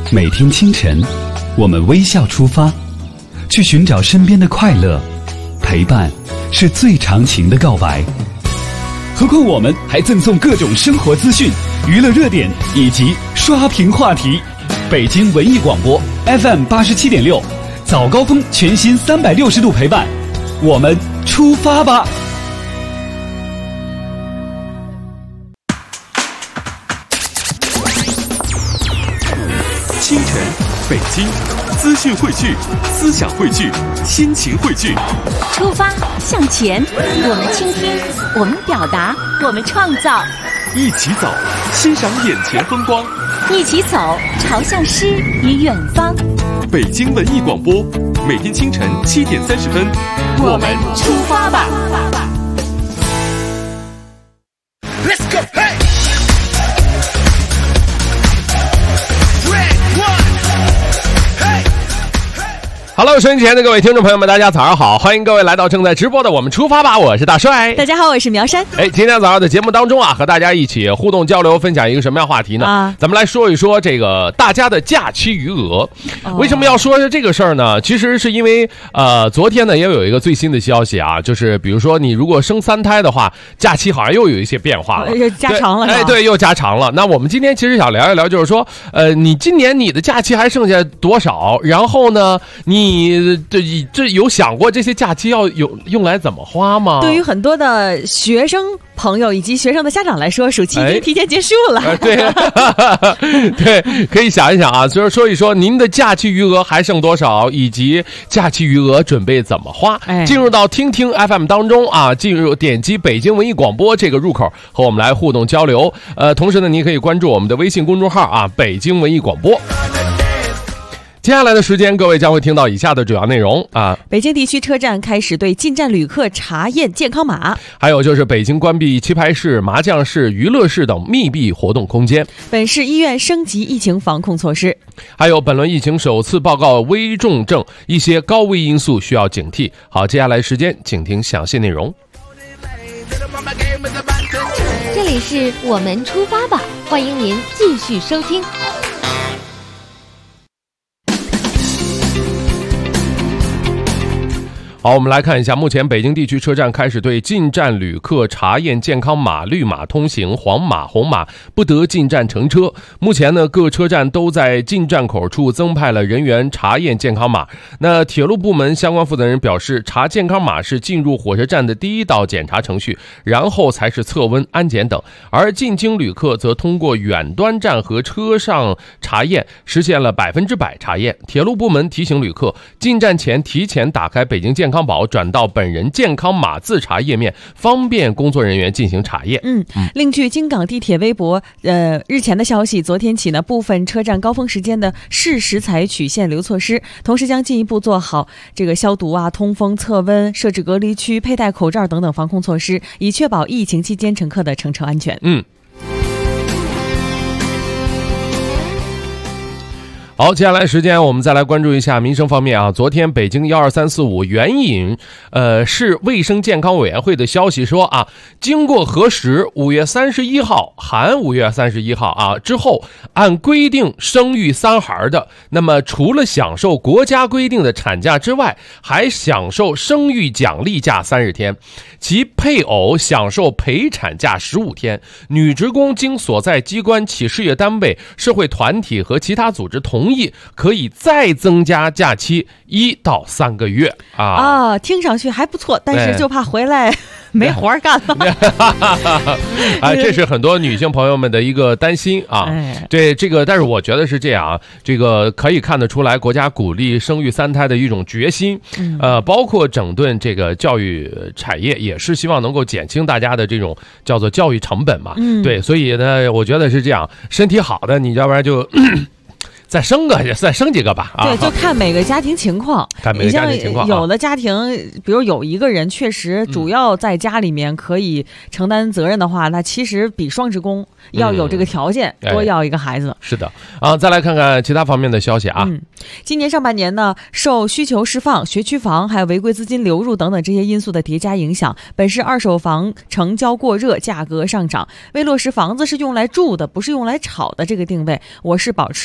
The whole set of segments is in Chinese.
每天清晨，我们微笑出发，去寻找身边的快乐。陪伴是最长情的告白。何况我们还赠送各种生活资讯、娱乐热点以及刷屏话题。北京文艺广播 FM87.6，早高峰全新360度陪伴，我们出发吧！ 清晨，北京，资讯汇聚，思想汇聚，心情汇聚。 出发向前，我们倾听，我们表达，我们创造。 一起走，欣赏眼前风光。 一起走，朝向诗与远方。 北京文艺广播，每天清晨7点30分， 我们出发吧。 Let's go, hey! Hello， 收音机前的各位听众朋友们，大家早上好！欢迎各位来到正在直播的我们出发吧，我是大帅。 大家好，我是苗山。 今天早上的节目当中啊，和大家一起互动交流，分享一个什么样话题呢？咱们来说一说这个大家的假期余额。为什么要说这个事儿呢？其实是因为昨天呢也有一个最新的消息啊，就是比如说你如果生3胎的话，假期好像又有一些变化了， 加长了。 对，又加长了。那我们今天其实想聊一聊，就是说，你今年你的假期还剩下多少？然后呢，你这有想过这些假期要用来怎么花吗？ 对于很多的学生朋友以及学生的家长来说，暑期已经提前结束了。 对，对，可以想一想啊，就是说一说您的假期余额还剩多少，以及假期余额准备怎么花。进入到听听 FM 当中啊，点击北京文艺广播这个入口，和我们来互动交流。同时呢，你可以关注我们的微信公众号啊，北京文艺广播。接下来的时间，各位将会听到以下的主要内容啊： 北京地区车站开始对进站旅客查验健康码， 还有就是北京关闭棋牌室、麻将室、娱乐室等密闭活动空间。 本市医院升级疫情防控措施， 还有本轮疫情首次报告危重症，一些高危因素需要警惕。好，接下来时间，请听详细内容。 这里是我们出发吧，欢迎您继续收听。 好，我们来看一下，目前北京地区车站开始对进站旅客查验健康码，绿码通行，黄码、红码不得进站乘车。目前呢，各车站都在进站口处增派了人员查验健康码。那铁路部门相关负责人表示，查健康码是进入火车站的第一道检查程序，然后才是测温、安检等。而进京旅客则通过远端站和车上查验，实现了100%查验。铁路部门提醒旅客，进站前提前打开北京健康宝，转到本人健康码自查页面，方便工作人员进行查验。 另据京港地铁微博日前的消息，昨天起呢，部分车站高峰时间的适时采取限流措施，同时将进一步做好这个消毒啊、通风、测温、设置隔离区、佩戴口罩等等防控措施，以确保疫情期间乘客的乘车安全。 好，接下来时间我们再来关注一下民生方面啊。昨天北京12345援引市卫生健康委员会的消息说啊，经过核实，5月31号含5月31号啊之后，按规定生育3孩的，那么除了享受国家规定的产假之外，还享受生育奖励假30天，其配偶享受陪产假15天。女职工经所在机关、企事业单位、社会团体和其他组织同意，可以再增加假期1到3个月啊。 听上去还不错，但是就怕回来没活干了。 这是很多女性朋友们的一个担心啊。对这个，但是我觉得是这样啊，这个可以看得出来，国家鼓励生育3胎的一种决心。包括整顿这个教育产业，也是希望能够减轻大家的这种叫做教育成本嘛。对，所以呢，我觉得是这样，身体好的，你要不然就再生几个吧。 对，就看每个家庭情况。 你像有的家庭，比如有一个人确实主要在家里面可以承担责任的话，那其实比双职工要有这个条件，多要一个孩子。 是的啊，再来看看其他方面的消息啊。 今年上半年呢，受需求释放、学区房还有违规资金流入等等这些因素的叠加影响，本市二手房成交过热，价格上涨。为落实房子是用来住的，不是用来炒的这个定位，我市保持从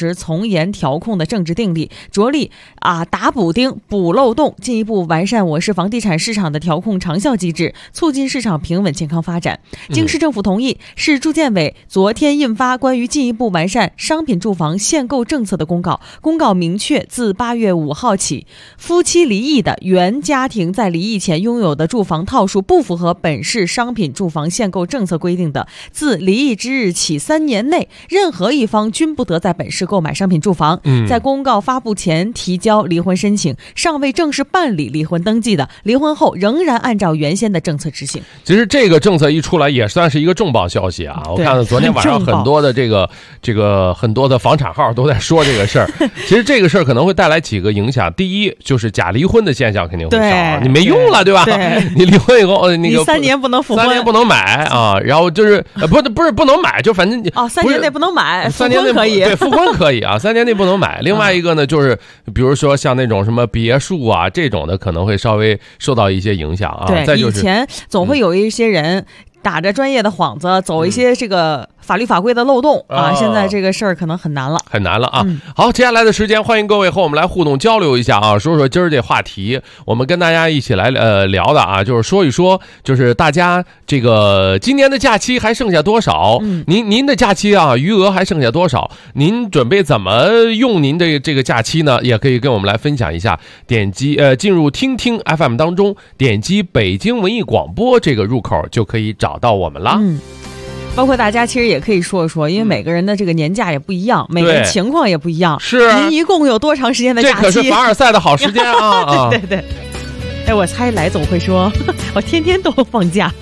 严调控的政治定力，着力打补丁、补漏洞，进一步完善我市房地产市场的调控长效机制，促进市场平稳健康发展。经市政府同意，市住建委昨天印发关于进一步完善商品住房限购政策的公告。公告明确，自8月5号起，夫妻离异的原家庭在离异前拥有的住房套数不符合本市商品住房限购政策规定的，自离异之日起3年内，任何一方均不得在本市购买商品住房。在公告发布前提交离婚申请，尚未正式办理离婚登记的，离婚后仍然按照原先的政策执行。 其实这个政策一出来，也算是一个重磅消息啊！我看到昨天晚上很多的这个很多的房产号都在说这个事儿。其实这个事儿可能会带来几个影响。第一，就是假离婚的现象肯定会少，你没用了，对吧？你离婚以后，你 3年不能复婚，3 年不能买啊。然后就是不是不能买，就反正 3年内不能买 ，3年内可以， 对，复婚可以啊，3年内不能买。另外一个呢，就是比如说像那种什么别墅啊这种的，可能会稍微受到一些影响啊。 对， 再就是以前总会有一些人打着专业的幌子，走一些这个法律法规的漏洞现在这个事儿可能很难了啊。好，接下来的时间，欢迎各位和我们来互动交流一下啊，说说今儿这话题，我们跟大家一起来聊的啊，就是说一说，就是大家这个今年的假期还剩下多少？您的假期啊，余额还剩下多少？您准备怎么用您的这个假期呢？也可以跟我们来分享一下。点击进入听听 FM 当中，点击北京文艺广播这个入口就可以找到我们了。包括大家其实也可以说说，因为每个人的这个年假也不一样，每个人情况也不一样。 是， 您一共有多长时间的假期？ 这可是凡尔赛的好时间啊！ 对。哎，我猜来总会说，我天天都放假。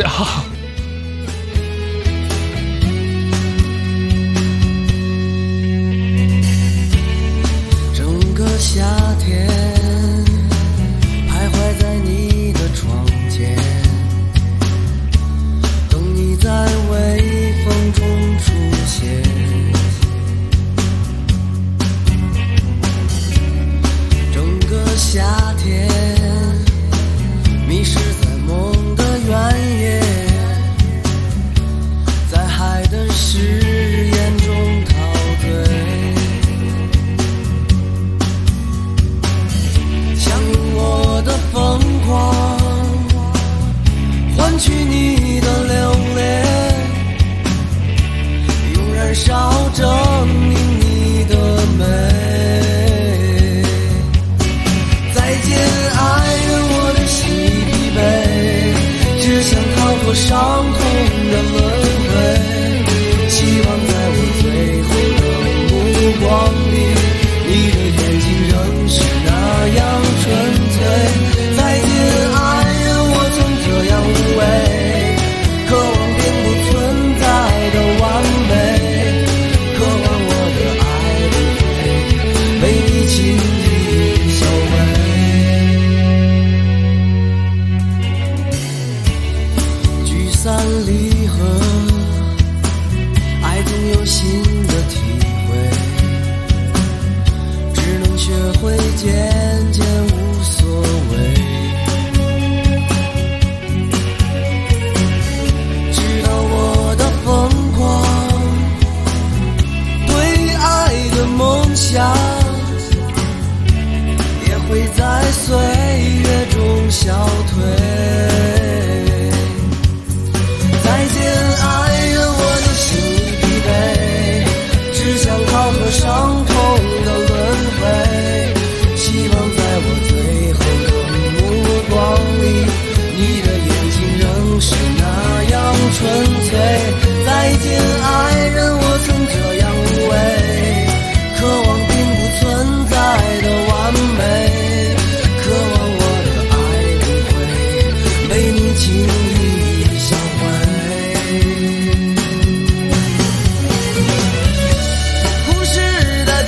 整个夏天徘徊在你的窗前，等你在微风中出现，整个夏天迷失在梦的原野，在海的誓言中陶醉，想用我的疯狂换取你的留恋，用燃烧证明你的美。再见爱人，我的心已疲惫，只想逃脱伤痛的轮回，希望在我最后的目光里，你的眼睛仍是那样纯粹。再见爱人，我曾这样无畏，渴望并不存在的完美，渴望我的爱不会被你轻易销毁。聚散离合，爱总有新的体会，只能学会渐渐无所谓，直到我的疯狂对爱的梦想也会在岁月中消退。再见爱人，我的心已疲惫，只想逃脱伤痛的轮回，希望在我最后的目光里，你的眼睛仍是那样纯粹。再见爱人，我曾这样无畏，渴望并不存在的完美，渴望我的爱不会被你轻易销毁。故事的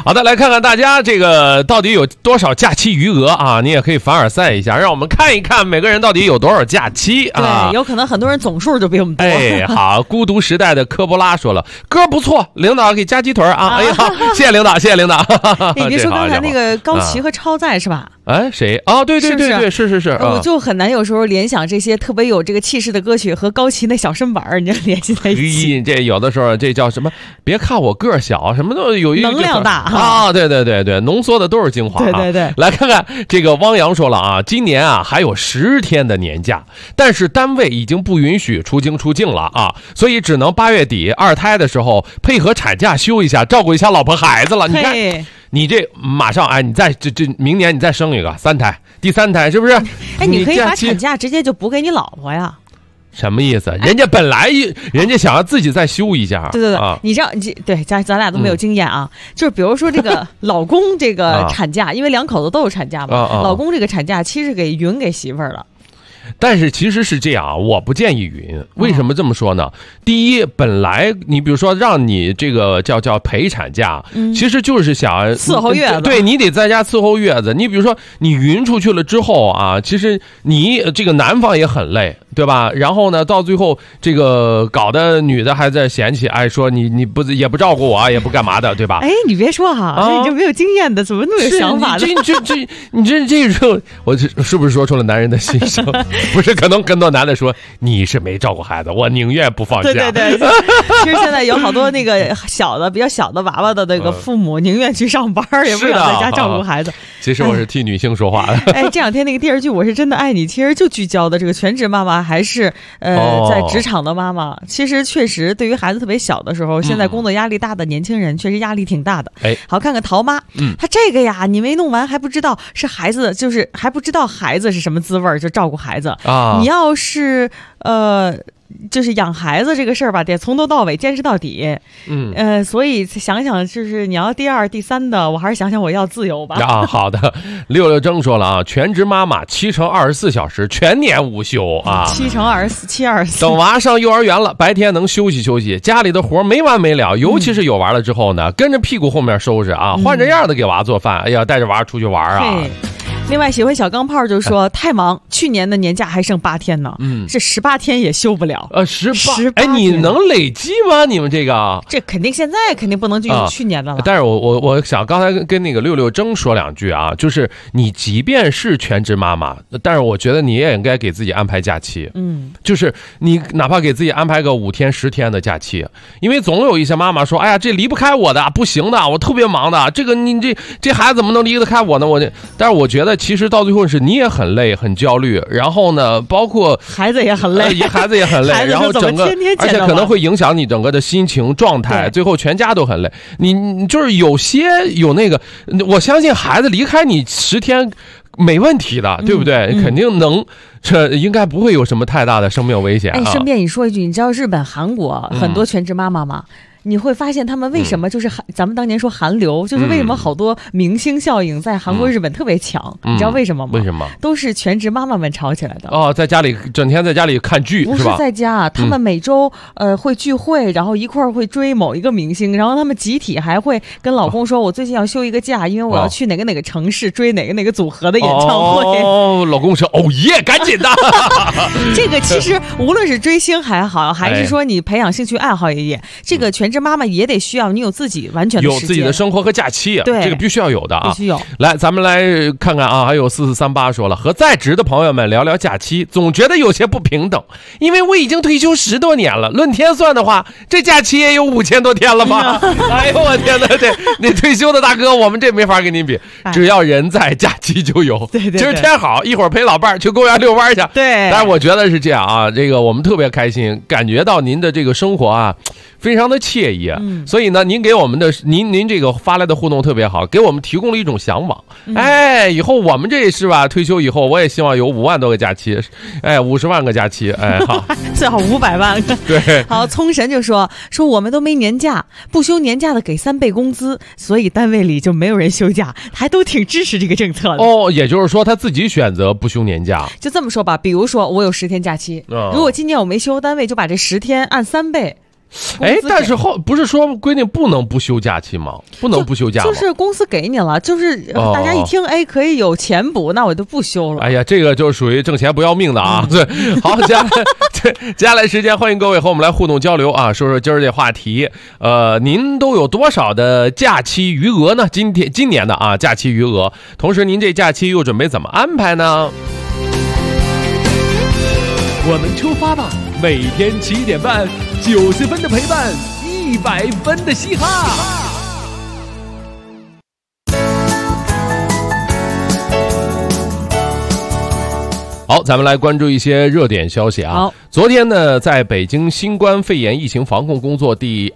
好的，来看看大家这个到底有多少假期余额啊？你也可以凡尔赛一下，让我们看一看每个人到底有多少假期啊？ 对，有可能很多人总数就比我们多。 哎，好，孤独时代的科波拉说了，歌不错，领导给加鸡腿啊！哎呀，谢谢领导，谢谢领导。 你别说刚才那个高旗和超载是吧？ 哎，谁？哦，对对对对，是。 我就很难有时候联想这些特别有这个气势的歌曲和高旗那小身板儿，你就联系在一起。 这有的时候这叫什么？别看我个儿小，什么都有一个能量大啊！对，浓缩的都是精华。 对， 来看看这个汪洋说了啊，今年啊还有10天的年假，但是单位已经不允许出京出境了啊，所以只能8月底2胎的时候配合产假休一下，照顾一下老婆孩子了。你看。你这马上哎，你再这明年你再生一个3胎，第3胎是不是？ 哎，你可以把产假直接就补给你老婆呀。 什么意思？人家本来人家想要自己再休一下。 对，你知道，对，咱俩都没有经验啊。就是比如说这个老公这个产假，因为两口子都有产假嘛，老公这个产假其实给匀给媳妇儿了。 但是其实是这样啊，我不建议匀。为什么这么说呢？第一，本来你比如说让你这个叫陪产假，其实就是想伺候月子， 对，你得在家伺候月子。你比如说你匀出去了之后啊，其实你这个男方也很累，对吧？然后呢，到最后这个搞得女的还在嫌弃，哎，说你不也不照顾我，也不干嘛的，对吧？ 哎，你别说哈，你这没有经验的，怎么那么有想法的？ 你这时我是不是说出了男人的心声？不是，可能更多男的说你是没照顾孩子，我宁愿不放假。 对，其实现在有好多那个比较小的娃娃的那个父母，宁愿去上班，也不想在家照顾孩子。 其实我是替女性说话的。 哎，这两天那个电视剧《我是真的爱你》，其实就聚焦的这个全职妈妈还是在职场的妈妈。其实确实对于孩子特别小的时候，现在工作压力大的年轻人确实压力挺大的。哎，好，看看陶妈，她这个呀，你没弄完还不知道是孩子，就是还不知道孩子是什么滋味，就照顾孩子啊。你要是就是养孩子这个事儿吧，得从头到尾坚持到底。所以想想，就是你要第2、第3的，我还是想想我要自由吧。 啊，好的。66正说了啊，全职妈妈7乘24小时，全年无休啊。 7乘24，724。 等娃上幼儿园了，白天能休息休息，家里的活没完没了，尤其是有娃了之后呢，跟着屁股后面收拾啊，换着样的给娃做饭。哎呀，带着娃出去玩啊。 另外，喜欢小钢炮就说太忙，去年的年假还剩8天呢，这18天也休不了。 18，哎，你能累计吗？你们这个？ 这肯定现在肯定不能就用去年的了。 但是我想刚才跟那个66正说2句啊，就是你即便是全职妈妈，但是我觉得你也应该给自己安排假期。就是你哪怕给自己安排个5天、10天的假期，因为总有一些妈妈说，哎呀，这离不开我的，不行的，我特别忙的，这个你这孩子怎么能离得开我呢？但是我觉得。其实到最后是你也很累很焦虑，然后呢包括孩子也很累， 孩子也很累，然后整个而且可能会影响你整个的心情状态，最后全家都很累。你就是有那个，我相信孩子离开你10天没问题的，对不对？肯定能，这应该不会有什么太大的生命危险。 哎，顺便你说一句，你知道日本、韩国很多全职妈妈吗？你会发现他们为什么就是咱们当年说韩流，就是为什么好多明星效应在韩国、日本特别强？你知道为什么吗？ 为什么？ 都是全职妈妈们炒起来的。 哦，在家里整天在家里看剧， 不是在家，他们每周会聚会，然后一块儿会追某一个明星，然后他们集体还会跟老公说：“我最近要休一个假，因为我要去哪个城市追哪个组合的演唱会。” 哦，老公说：“哦耶，赶紧的。” 这个其实无论是追星还好，还是说你培养兴趣爱好也，这个全职妈妈也得需要你有自己完全的时间， 有自己的生活和假期， 对， 这个必须要有的啊， 必须有。 来，咱们来看看啊，还有4438说了，和在职的朋友们聊聊假期，总觉得有些不平等，因为我已经退休10多年了，论天算的话，这假期也有5000多天了吧？哎呦我天哪，那退休的大哥，我们这没法跟您比，只要人在，假期就有。 对， 今儿天好，一会儿陪老伴儿去公园遛弯去。 对， 但是我觉得是这样啊，这个我们特别开心，感觉到您的这个生活啊。非常的惬意，所以呢，您给我们的您这个发来的互动特别好，给我们提供了一种向往。哎，以后我们这是吧？退休以后，我也希望有5万多个假期，哎，50万个假期，哎，好， 最好500万个。 对， 好，聪神就说我们都没年假，不休年假的给3倍工资，所以单位里就没有人休假，还都挺支持这个政策的。 哦，也就是说他自己选择不休年假。 就这么说吧，比如说我有10天假期，如果今年我没休，单位就把这10天按3倍。 但是不是说规定不能不休假期吗？不能不休假吗？ 就是公司给你了，就是大家一听，可以有钱补，那我就不休了。 哎呀，这个就属于挣钱不要命的啊！对，好，接下来时间，欢迎各位和我们来互动交流啊，说说今儿这话题。您都有多少的假期余额呢？今年的啊假期余额，同时您这假期又准备怎么安排呢？ 我们出发吧！每天7点半，90分的陪伴，100分的嘻哈。 好，咱们来关注一些热点消息啊。昨天呢，在北京新冠肺炎疫情防控工作第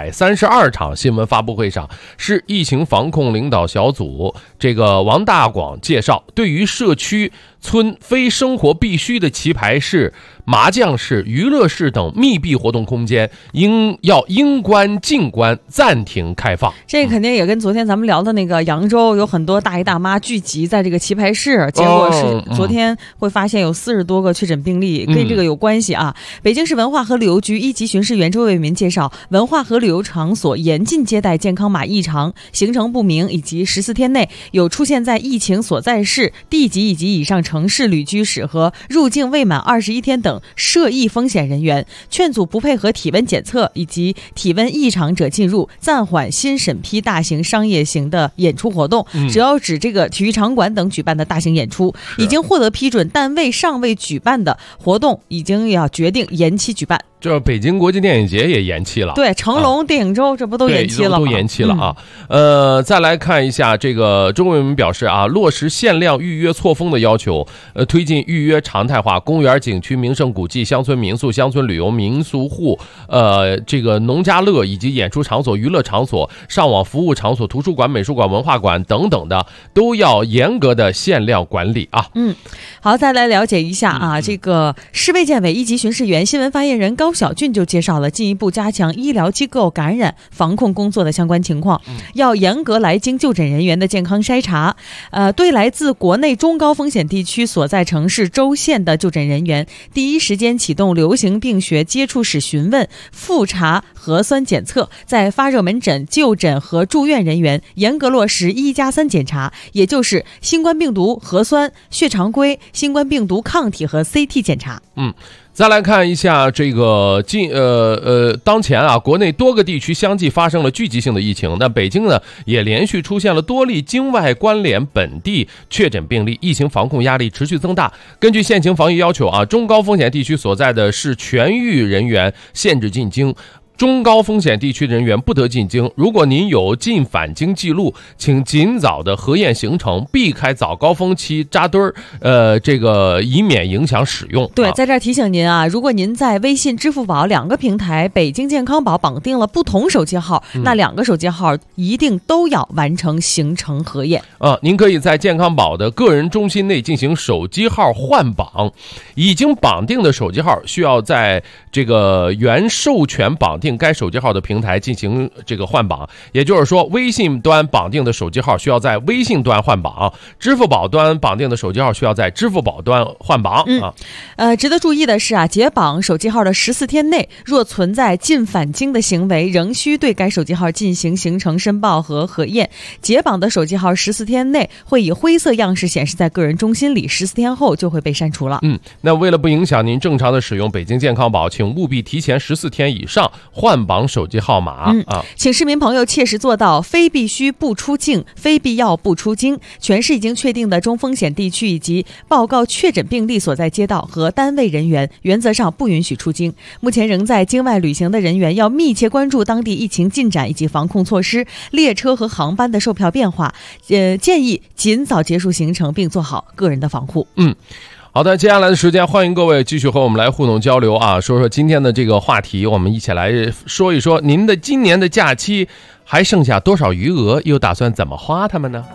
232场新闻发布会上，市疫情防控领导小组这个王大广介绍，对于社区村非生活必须的棋牌室、麻将室、娱乐室等密闭活动空间，应关禁关，暂停开放。 这肯定也跟昨天咱们聊的那个扬州有很多大爷大妈聚集在这个棋牌室，结果是昨天会发现有40多个确诊病例，跟这个有关系啊。北京市文化和旅游局1级巡视员周卫民介绍，文化和旅游场所严禁接待健康码异常、行程不明以及14天内有出现在疫情所在市、地级以及以上城市旅居史和入境未满21天等涉疫风险人员，劝阻不配合体温检测以及体温异常者进入，暂缓新审批大型商业型的演出活动，只要指这个体育场馆等举办的大型演出，已经获得批准但尚未举办的活动，已经要决定延期举办。 这北京国际电影节也延期了， 对，成龙电影周这不都延期了吗？ 都延期了啊。再来看一下这个周卫民表示啊，落实限量预约错峰的要求，推进预约常态化，公园、景区、名胜古迹、乡村民宿、乡村旅游民俗户、这个农家乐以及演出场所、娱乐场所、上网服务场所、图书馆、美术馆、文化馆等等的，都要严格的限量管理啊。 好，再来了解一下啊，这个市卫健委1级巡视员、新闻发言人高小俊就介绍了进一步加强医疗机构感染防控工作的相关情况，要严格来京就诊人员的健康筛查，对来自国内中高风险地区所在城市州县的就诊人员，第一时间启动流行病学接触史询问、复查核酸检测，在发热门诊、就诊和住院人员严格落实1+3检查，也就是新冠病毒核酸、血常规、新冠病毒抗体和 CT 检查。 再来看一下这个当前啊，国内多个地区相继发生了聚集性的疫情。那北京呢，也连续出现了多例境外关联本地确诊病例，疫情防控压力持续增大。根据现行防疫要求啊，中高风险地区所在的市全域人员限制进京。中高风险地区人员不得进京。如果您有进返京记录，请尽早的核验行程，避开早高峰期扎堆儿，这个以免影响使用。 对，在这儿提醒您啊，如果您在微信、支付宝2个平台北京健康宝绑定了不同手机号，那2个手机号一定都要完成行程核验。 您可以在健康宝的个人中心内进行手机号换绑，已经绑定的手机号需要在这个原授权绑定该手机号的平台进行这个换绑，也就是说，微信端绑定的手机号需要在微信端换绑，支付宝端绑定的手机号需要在支付宝端换绑。 值得注意的是啊，解绑手机号的14天内，若存在进返京的行为，仍需对该手机号进行行程申报和核验。解绑的手机号14天内会以灰色样式显示在个人中心里，14天后就会被删除了。 那为了不影响您正常的使用北京健康宝，请务必提前14天以上换绑手机号码。 请市民朋友切实做到非必须不出境，非必要不出京。全市已经确定的中风险地区以及报告确诊病例所在街道和单位人员，原则上不允许出京。目前仍在境外旅行的人员要密切关注当地疫情进展以及防控措施、列车和航班的售票变化，建议尽早结束行程并做好个人的防护。 好的，接下来的时间，欢迎各位继续和我们来互动交流啊，说说今天的这个话题，我们一起来说一说您的今年的假期还剩下多少余额，又打算怎么花它们呢？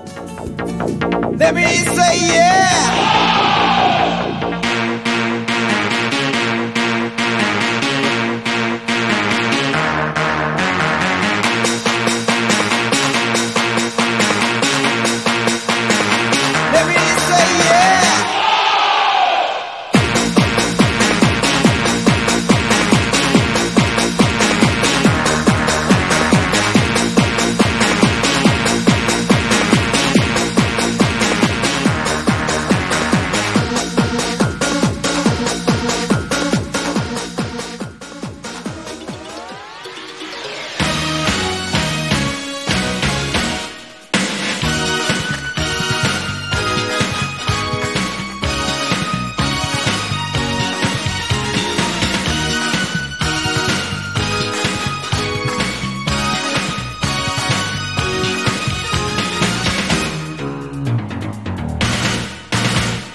Let me say yeah!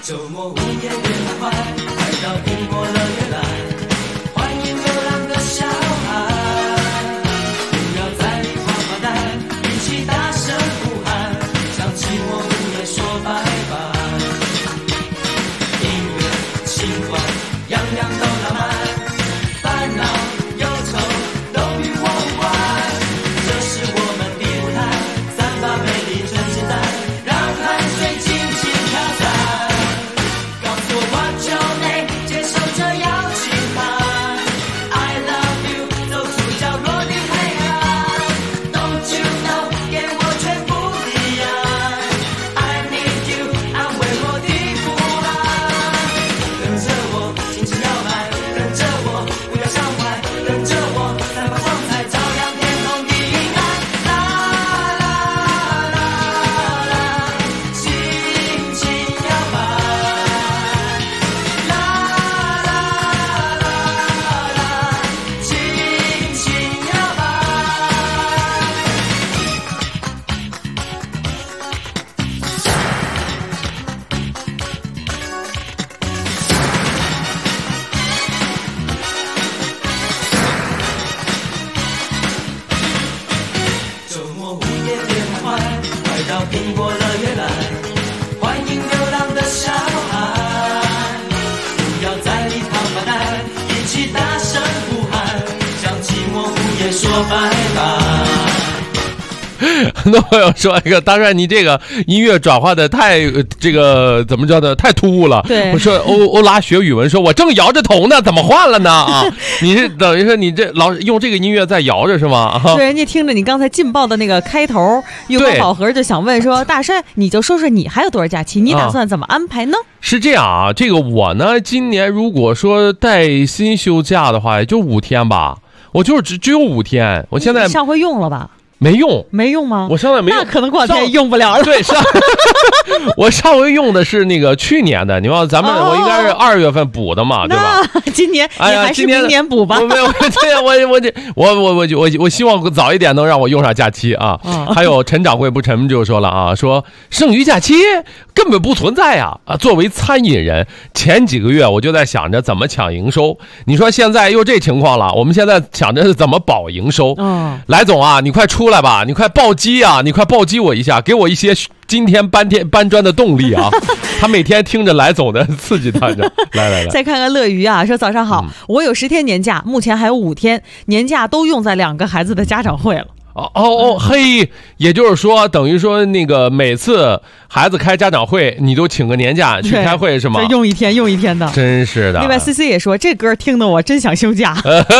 周末午夜别太快，快到苹果乐园来，欢迎流浪的小孩，不要在里发发呆，一起大声呼喊，向寂寞午夜说拜拜。音乐情怀样样都浪漫，烦恼忧愁都与我无关，这是我们的舞台，散发美丽纯情带，让汗水尽情飘散。告诉我 What's your name， 接受这邀请函 I love you， 走出角落的黑暗 Don't you know， 给我全部的爱 I need you， 安慰我的不安。跟着我轻轻摇摆，跟着我不要伤怀，跟着我散发光彩，照亮天空的阴暗。啦啦啦啦，轻轻摇摆。啦啦啦啦，轻轻摇摆。周末午夜别太快，快到苹果乐园来，欢迎流浪的小孩，不要在里发发呆，一起大声呼喊，向寂寞午夜说拜拜。 很多朋友说这个大帅你这个音乐转化的太这个怎么叫的太突兀了。 对我说欧拉学语文说我正摇着头呢，怎么换了呢啊？你是等于说你这老用这个音乐在摇着是吗？ 对，人家听着你刚才劲爆的那个开头，月光宝盒就想问说，大帅，你就说说你还有多少假期，你打算怎么安排呢？ 是这样啊，这个我呢，今年如果说带薪休假的话，也就5天吧，我就是只有5天。我现在上回用了吧？ 没用， 没用吗？ 我上回没用， 那可能过两天用不了了。 对，我上回用的是那个去年的，你看咱们我应该是2月份补的嘛，对吧？ 那今年你还是明年补吧。 我没有，我希望早一点能让我用上假期啊。还有陈掌柜不沉就说了啊，说剩余假期根本不存在啊！作为餐饮人，前几个月我就在想着怎么抢营收，你说现在又这情况了，我们现在想着是怎么保营收。来总啊，你快出来吧，你快暴击啊，你快暴击我一下，给我一些今天搬砖的动力啊！他每天听着来总的刺激他着。来， 再看看乐鱼啊，说早上好，我有10天年假，目前还有5天年假都用在2个孩子的家长会了。 嘿，也就是说，等于说那个每次孩子开家长会，你都请个年假去开会是吗？ 用一天的， 真是的。 另外 CC 也说，这歌听得我真想休假。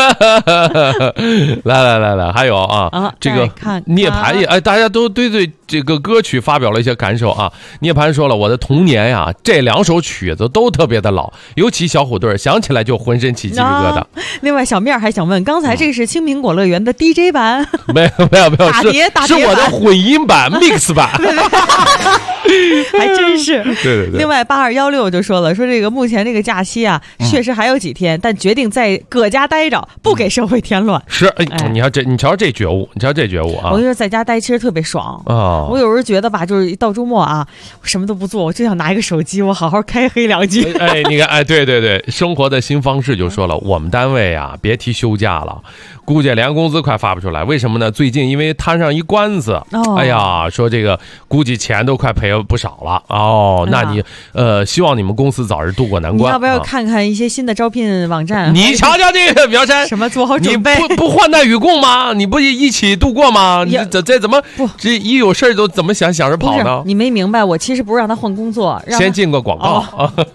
来，还有啊，这个涅槃也大家都对这个歌曲发表了一些感受啊。涅槃说了，我的童年呀，这2首曲子都特别的老，尤其小虎队想起来就浑身起鸡皮疙瘩。 另外小面还想问，刚才这是青苹果乐园的 DJ 版？ 没有， 打碟是我的混音版mix 版。 还真是。 对。 另外8216就说了，说这个目前这个假期啊，确实还有几天，但决定在搁家待着，不给社会添乱。 是，你瞧这觉悟，啊！ 我觉得在家待其实特别爽啊。我有时候觉得吧，就是到周末啊，什么都不做，我就想拿一个手机，我好好开黑2句。 你看，对，生活的新方式就说了，我们单位啊，别提休假了，估计连工资快发不出来。为什么呢？最近因为摊上一官司，哎呀，说这个估计钱都快赔不少了哦。那你希望你们公司早日渡过难关。 你要不要看看一些新的招聘网站？ 你瞧瞧这个苗山， 什么做好准备？ 你不患难与共吗？你不一起度过吗？你这怎么不这一有事都怎么想着跑呢？ 你没明白，我其实不是让他换工作， 先进个广告。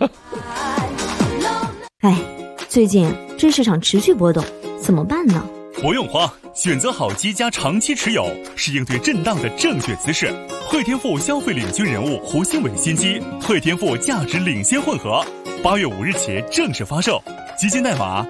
最近这市场持续波动，怎么办呢？ 不用慌，选择好机加长期持有是应对震荡的正确姿势。汇添富消费领军人物胡新伟新机汇添富价值领先混合，8月5日起正式发售，基金代码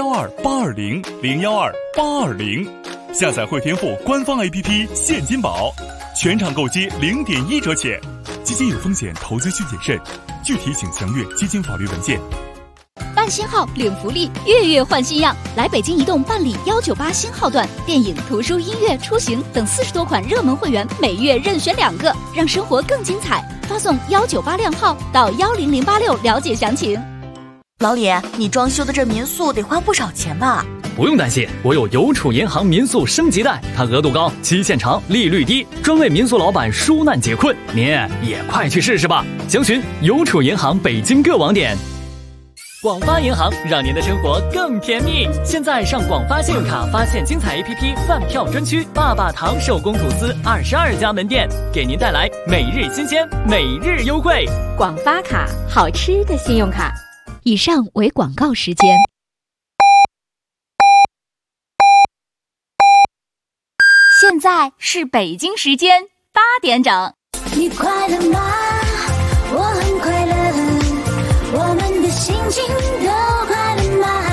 012820012820，下载汇添富官方 APP 现金宝，全场购机0.1折起。基金有风险，投资需谨慎，具体请详阅基金法律文件。 办新号领福利，月月换新样。来北京移动办理198新号段，电影、图书、音乐、出行等40多款热门会员，每月任选2个，让生活更精彩。发送198靓号到10086了解详情。 老李，你装修的这民宿得花不少钱吧？ 不用担心，我有邮储银行民宿升级贷，它额度高，期限长，利率低，专为民宿老板纾难解困。您也快去试试吧！详询邮储银行北京各网点。广发银行让您的生活更甜蜜。现在上广发信用卡发现精彩 APP 饭票专区，爸爸堂手工吐司22家门店，给您带来每日新鲜，每日优惠。 广发卡，好吃的信用卡。 以上为广告时间。现在是北京时间8点整。 你快乐吗？我很快乐，我们的心情都快乐吗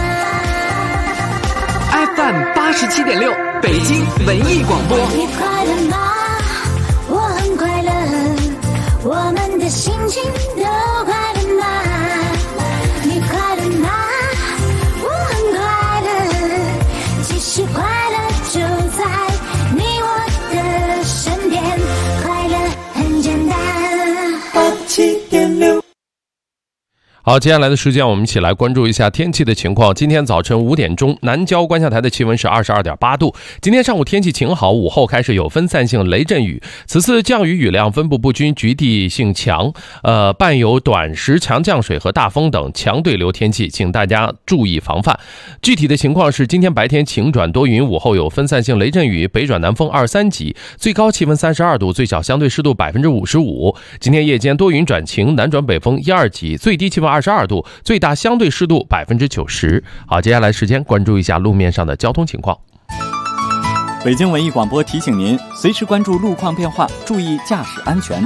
？FM 87.6，北京文艺广播。 你快乐吗？我很快乐，我们的心情都快乐吗？你快乐吗？我很快乐，其实快乐就在你我的身边，快乐很简单。87.6。 好，接下来的时间我们一起来关注一下天气的情况。今天早晨5点钟，南郊观象台的气温是22.8度。今天上午天气晴好，午后开始有分散性雷阵雨。此次降雨雨量分布不均，局地性强，伴有短时强降水和大风等强对流天气，请大家注意防范。具体的情况是，今天白天晴转多云，午后有分散性雷阵雨，北转南风2、3级，最高气温32度，最小相对湿度55%。今天夜间多云转晴，南转北风1、2级，最低气温22度，最大相对湿度90%。好，接下来时间关注一下路面上的交通情况。 北京文艺广播提醒您，随时关注路况变化，注意驾驶安全。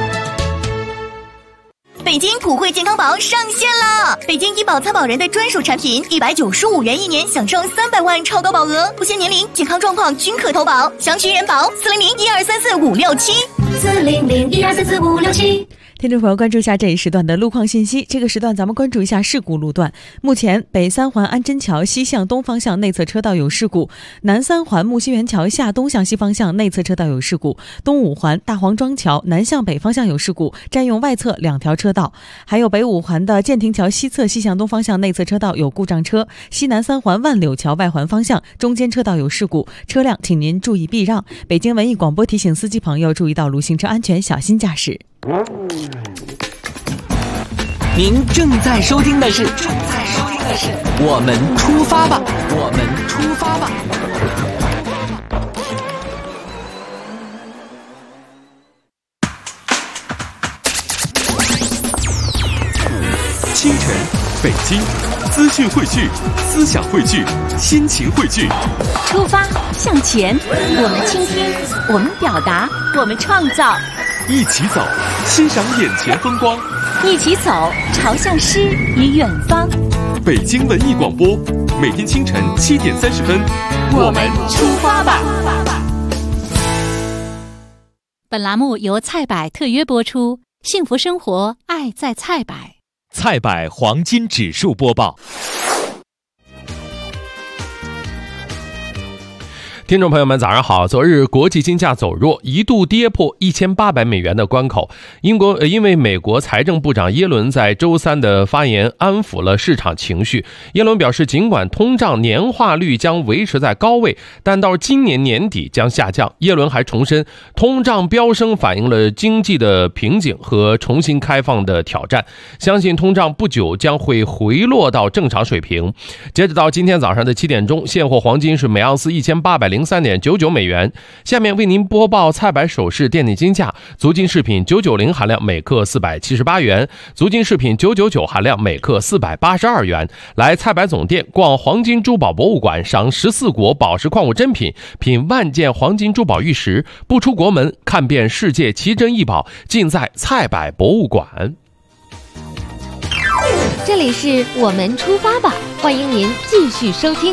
北京普惠健康宝上线了！北京医保参保人的专属产品，195元1年，享受300万超高保额，不限年龄、健康状况均可投保。详询人保400-1234-567，400-1234-567。 听众朋友，关注一下这一时段的路况信息。这个时段咱们关注一下事故路段。目前北三环安贞桥西向东方向内侧车道有事故，南三环木樨园桥下东向西方向内侧车道有事故，东五环大黄庄桥南向北方向有事故，占用外侧2条车道。还有北五环的建亭桥西侧西向东方向内侧车道有故障车，西南三环万柳桥外环方向中间车道有事故，车辆请您注意避让。北京文艺广播提醒司机朋友注意道路行车安全，小心驾驶。 您正在收听的是我们出发吧，我们出发吧。 清晨，北京，资讯汇聚，思想汇聚，心情汇聚。 出发，向前，我们倾听，我们表达，我们创造。 一起走，欣赏眼前风光。 一起走，朝向诗与远方。 北京文艺广播，每天清晨7点30分， 我们出发吧。本栏目由菜百特约播出，幸福生活，爱在菜百。 菜百黄金指数播报。 听众朋友们，早上好！昨日国际金价走弱，一度跌破1800美元的关口。因为美国财政部长耶伦在周三的发言安抚了市场情绪。耶伦表示，尽管通胀年化率将维持在高位，但到今年年底将下降。耶伦还重申，通胀飙升反映了经济的瓶颈和重新开放的挑战，相信通胀不久将会回落到正常水平。截止到今天早上的7点钟，现货黄金是每盎司1803.99美元。下面为您播报菜百首饰店内金价：足金饰品990含量每克478元，足金饰品999含量每克482元。来菜百总店逛黄金珠宝博物馆，赏14国宝石矿物珍品，品万件黄金珠宝玉石，不出国门看遍世界奇珍异宝，尽在菜百博物馆。 这里是我们出发吧，欢迎您继续收听。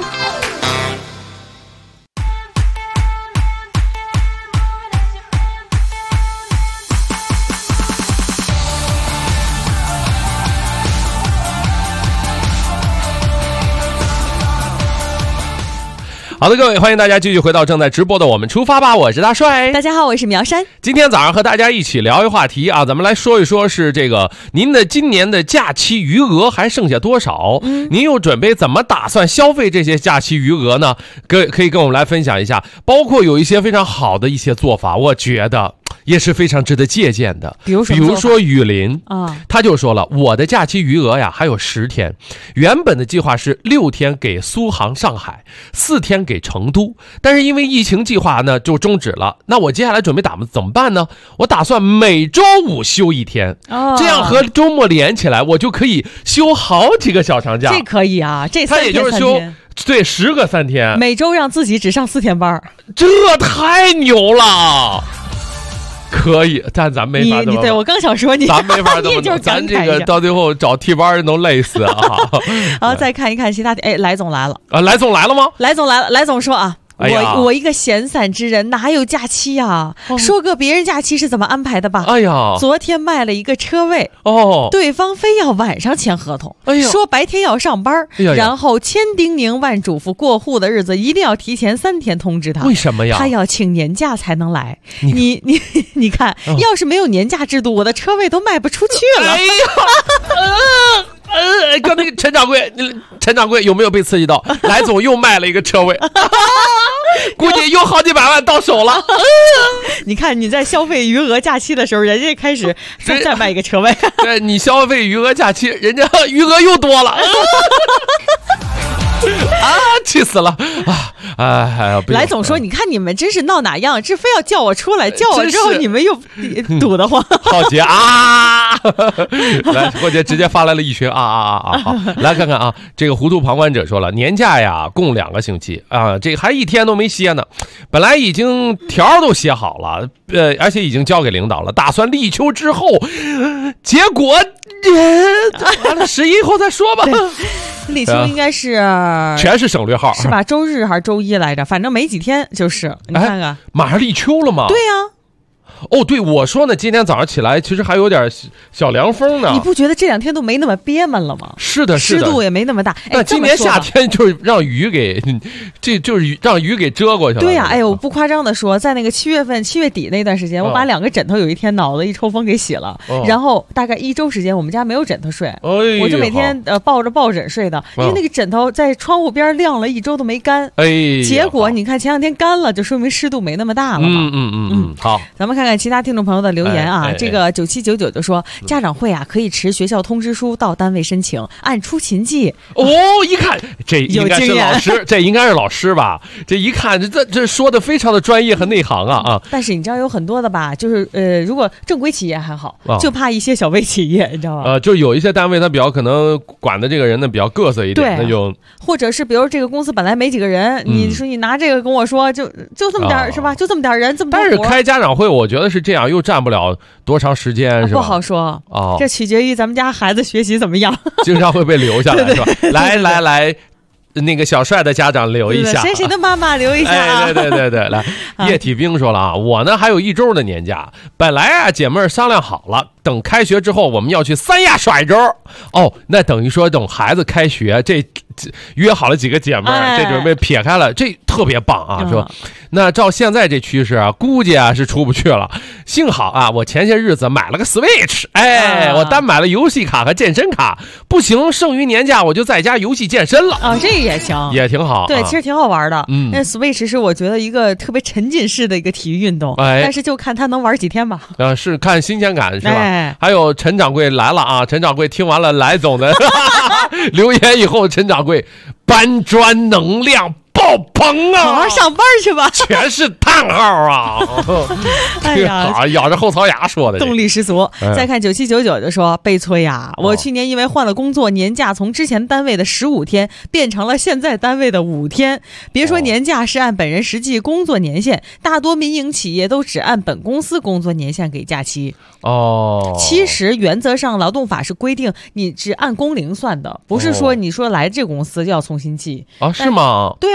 好的，各位，欢迎大家继续回到正在直播的我们出发吧，我是大帅。 大家好，我是苗山。 今天早上和大家一起聊一话题啊，咱们来说一说是这个您的今年的假期余额还剩下多少？您又准备怎么打算消费这些假期余额呢？可以跟我们来分享一下，包括有一些非常好的一些做法，我觉得也是非常值得借鉴的。比如说雨林啊，他就说了，我的假期余额呀还有10天，原本的计划是6天给苏杭、上海，4天给成都，但是因为疫情计划呢就终止了。那我接下来准备怎么办呢？我打算每周5休1天，这样和周末连起来，我就可以休好几个小长假。 这可以啊，这3天他也就是休对10个3天， 每周让自己只上4天班， 这太牛了。可以，但咱没法这么。 对，我刚想说咱没法这么弄，咱这个到最后找替班能累死啊！ 好，再看一看其他。哎，来总来了啊！来总来了吗？ 来总来了，来总说啊。我一个闲散之人哪有假期呀？说个别人假期是怎么安排的吧。 哎呀， 昨天卖了一个车位对方非要晚上签合同，说白天要上班，然后千叮咛万嘱咐，过户的日子一定要提前3天通知他。 为什么呀？ 他要请年假才能来。你看，要是没有年假制度，我的车位都卖不出去了。 哎呀！刚那个陈掌柜有没有被刺激到？来总又卖了一个车位，估计又好几百万到手了。 你看你在消费余额假期的时候，人家开始再卖一个车位。 对，你消费余额假期，人家余额又多了。啊，气死了啊！ 来总说，你看你们真是闹哪样，这非要叫我出来，叫我之后你们又堵得慌。 浩杰啊，来，浩杰直接发来了一群啊！好，来看看啊，这个糊涂旁观者说了，年假呀共2个星期啊，这个还1天都没歇呢，本来已经条都写好了，而且已经交给领导了，打算立秋之后，结果完了11以后再说吧。 立秋应该是全是省略号， 是吧？周日还是周一来着？反正没几天，就是你看看， 马上立秋了吗？ 对呀。 哦，对，我说呢，今天早上起来其实还有点小凉风呢。 你不觉得这2天都没那么憋闷了吗？ 是的， 湿度也没那么大。 那今年夏天就是让雨给，就是让雨给遮过去了。 对呀，哎呦，不夸张的说，在那个7月底那段时间，我把2个枕头有一天脑子一抽风给洗了，然后大概1周时间，我们家没有枕头睡，我就每天抱着抱枕睡的，因为那个枕头在窗户边晾了1周都没干。结果你看前2天干了，就说明湿度没那么大了嘛。 好， 咱们看看其他听众朋友的留言啊。这个9799就说，家长会啊可以持学校通知书到单位申请，按出勤记。 一看这应该是老师，这应该是老师吧？这一看这说的非常的专业和内行啊。 但是你知道有很多的吧，就是如果正规企业还好，就怕一些小微企业，你知道吗？ 就有一些单位他比较可能管的这个人呢比较各色一点，那就或者是比如这个公司本来没几个人，你说你拿这个跟我说就这么点是吧？就这么点人，这么多活。 但是开家长会，我觉得是这样，又占不了多长时间，是吧？ 不好说这取决于咱们家孩子学习怎么样， 经常会被留下来，是吧？来。那个小帅的家长留一下， 谁的妈妈留一下。 对，来，液体兵说了啊，我呢还有1周的年假，本来啊姐妹儿商量好了，等开学之后我们要去三亚耍1周。那等于说等孩子开学，这约好了几个姐妹儿，这准备撇开了，这特别棒啊！说那照现在这趋势啊，估计啊是出不去了。幸好啊，我前些日子买了个 Switch， 我单买了游戏卡和健身卡，不行，剩余年假我就在家游戏健身了。 这也行， 也挺好。 对，其实挺好玩的。那 Switch 是我觉得一个特别沉浸式的一个体育运动，但是就看他能玩几天吧。 是看新鲜感是吧？还有陈掌柜来了啊！陈掌柜听完了来总的留言以后，陈掌柜搬砖能量爆棚啊！ 好好上班去吧， 全是叹号啊！ 哎呀， 咬着后槽牙说的， 动力十足。再看9799就说，悲催呀！我去年因为换了工作，年假从之前单位的15天变成了现在单位的5天。别说年假是按本人实际工作年限，大多民营企业都只按本公司工作年限给假期。其实原则上劳动法是规定你只按工龄算的，不是说你说来这公司就要重新记是吗？ 对啊。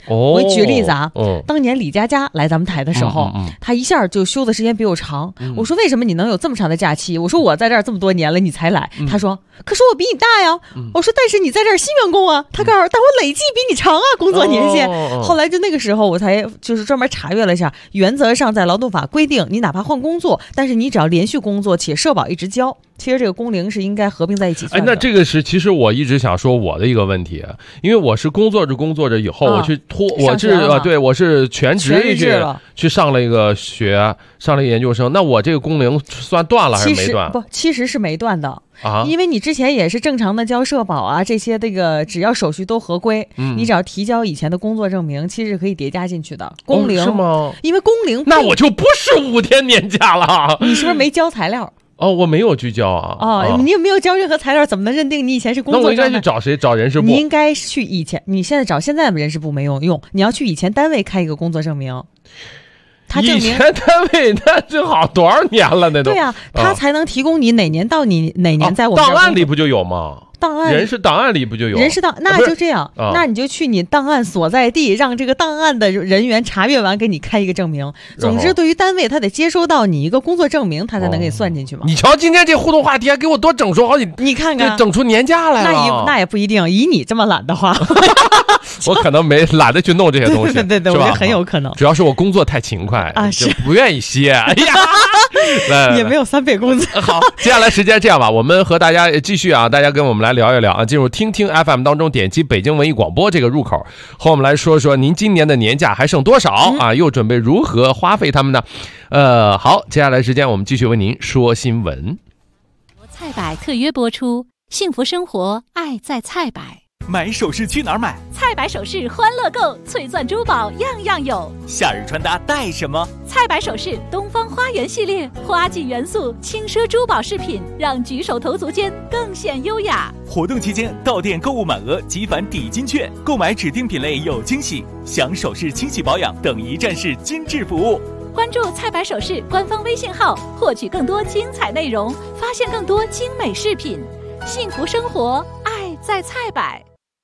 我给你举个例子啊，当年李佳佳来咱们台的时候，她一下就休的时间比我长。我说为什么你能有这么长的假期？我说我在这儿这么多年了，你才来。她说可是我比你大呀。我说但是你在这儿新员工啊。她告诉我但我累计比你长啊，工作年限。后来就那个时候我才就是专门查阅了一下，原则上在劳动法规定，你哪怕换工作，但是你只要连续工作且社保一直交，其实这个工龄是应该合并在一起算的。 那这个是其实我一直想说我的一个问题，因为我是工作着以后，我是全职去上了一个学，上了一个研究生。那我这个工龄算断了还是没断？ 其实是没断的。 因为你之前也是正常的交社保啊，这些只要手续都合规，你只要提交以前的工作证明，其实是可以叠加进去的。工龄是吗？ 因为工龄那我就不是5天年假了。 你是不是没交材料？ 我没有去交啊。 你有没有交任何材料？怎么能认定你以前是工作？ 那我应该去找谁？找人事部？ 你应该去以前，你现在找现在的人事部没有用，你要去以前单位开一个工作证明。 以前单位那正好多少年了那都。 对啊，他才能提供你哪年到你哪年在我们档案里不就有吗？人事档案里不就有？ 那就这样，那你就去你档案所在地，让这个档案的人员查阅完，给你开一个证明。总之，对于单位，他得接收到你一个工作证明，他才能给你算进去嘛。 你瞧，今天这互动话题还给我多整出好几， 你看看， 整出年假来了。 那也不一定，以你这么懒的话， 我可能懒得去弄这些东西。 对，我觉得很有可能。 主要是我工作太勤快啊，就不愿意歇。哎呀， 也没有3倍工资。 好，接下来时间这样吧，我们和大家继续啊，大家跟我们来聊一聊啊，进入听听 FM 当中，点击北京文艺广播这个入口，和我们来说说您今年的年假还剩多少啊？又准备如何花费他们呢？好，接下来时间我们继续为您说新闻。 菜百特约播出，幸福生活，爱在菜百。 买首饰去哪儿买？ 菜百首饰欢乐购，翠钻珠宝样样有。 夏日穿搭带什么？ 菜百首饰东方花园系列，花季元素轻奢珠宝饰品，让举手投足间更显优雅。 活动期间到店购物满额即返抵金券，购买指定品类有惊喜，享首饰清洗保养等一站式精致服务。 关注菜百首饰官方微信号，获取更多精彩内容，发现更多精美饰品。幸福生活，爱在菜百。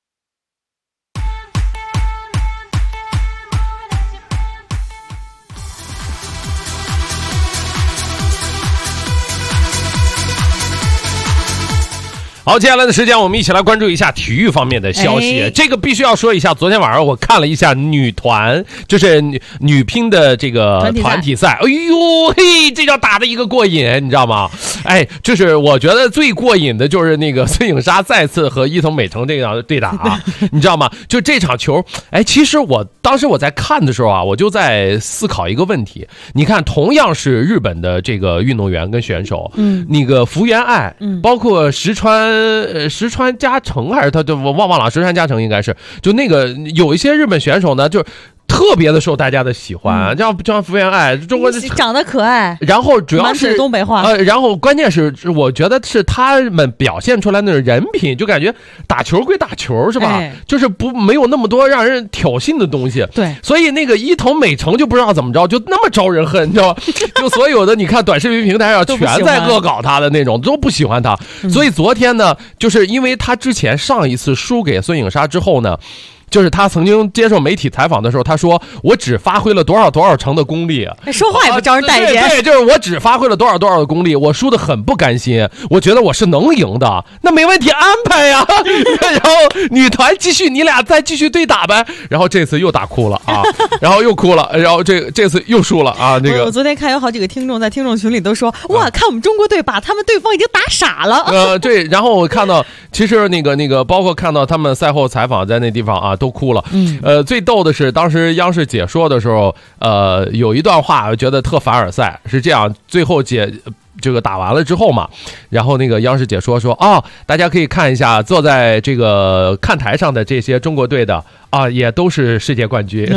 好，接下来的时间我们一起来关注一下体育方面的消息。这个必须要说一下，昨天晚上我看了一下女团，就是女乒的这个团体赛。哎呦嘿，这叫打的一个过瘾，你知道吗？哎，就是我觉得最过瘾的就是那个孙颖莎再次和伊藤美诚这样对打，你知道吗？就这场球，哎，其实当时我在看的时候啊，我就在思考一个问题。你看，同样是日本的这个运动员跟选手，那个福原爱，包括石川佳成还是我忘了，石川佳成应该是，就那个有一些日本选手呢，就特别的受大家的喜欢，像福原爱，中国长得可爱， 然后主要是东北话， 然后关键是我觉得是他们表现出来那种人品，就感觉打球归打球是吧？就是没有那么多让人挑衅的东西。 对， 所以那个伊藤美诚就不知道怎么着，就那么招人恨，你知道吗？就所有的你看短视频平台上全在恶搞他的那种，都不喜欢他。所以昨天呢，就是因为他之前上一次输给孙颖莎之后呢，就是他曾经接受媒体采访的时候，他说我只发挥了多少成的功力， 说话也不招人待见。 对，就是我只发挥了多少的功力，我输得很不甘心，我觉得我是能赢的，那没问题，安排呀。然后女团继续，你俩再继续对打呗。然后这次又打哭了啊，然后又哭了，然后这次又输了啊。那个我昨天看有好几个听众在听众群里都说，哇，看我们中国队把他们对方已经打傻了。 对，然后我看到其实那个包括看到他们赛后采访在那地方啊都哭了。最逗的是当时央视解说的时候，有一段话我觉得特凡尔赛，是这样，最后这个打完了之后嘛，然后那个央视解说说大家可以看一下坐在这个看台上的这些中国队的也都是世界冠军。然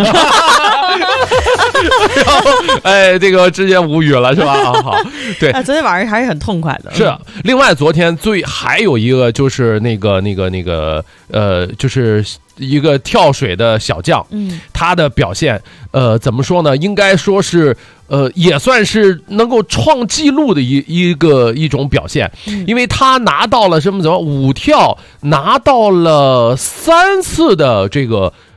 后这个直接无语了是吧？好，对， 昨天晚上还是很痛快的。 是，另外昨天还有一个就是那个就是一个跳水的小将，他的表现怎么说呢？应该说是也算是能够创纪录的一种表现，因为他拿到了什么5跳，拿到了3次的这个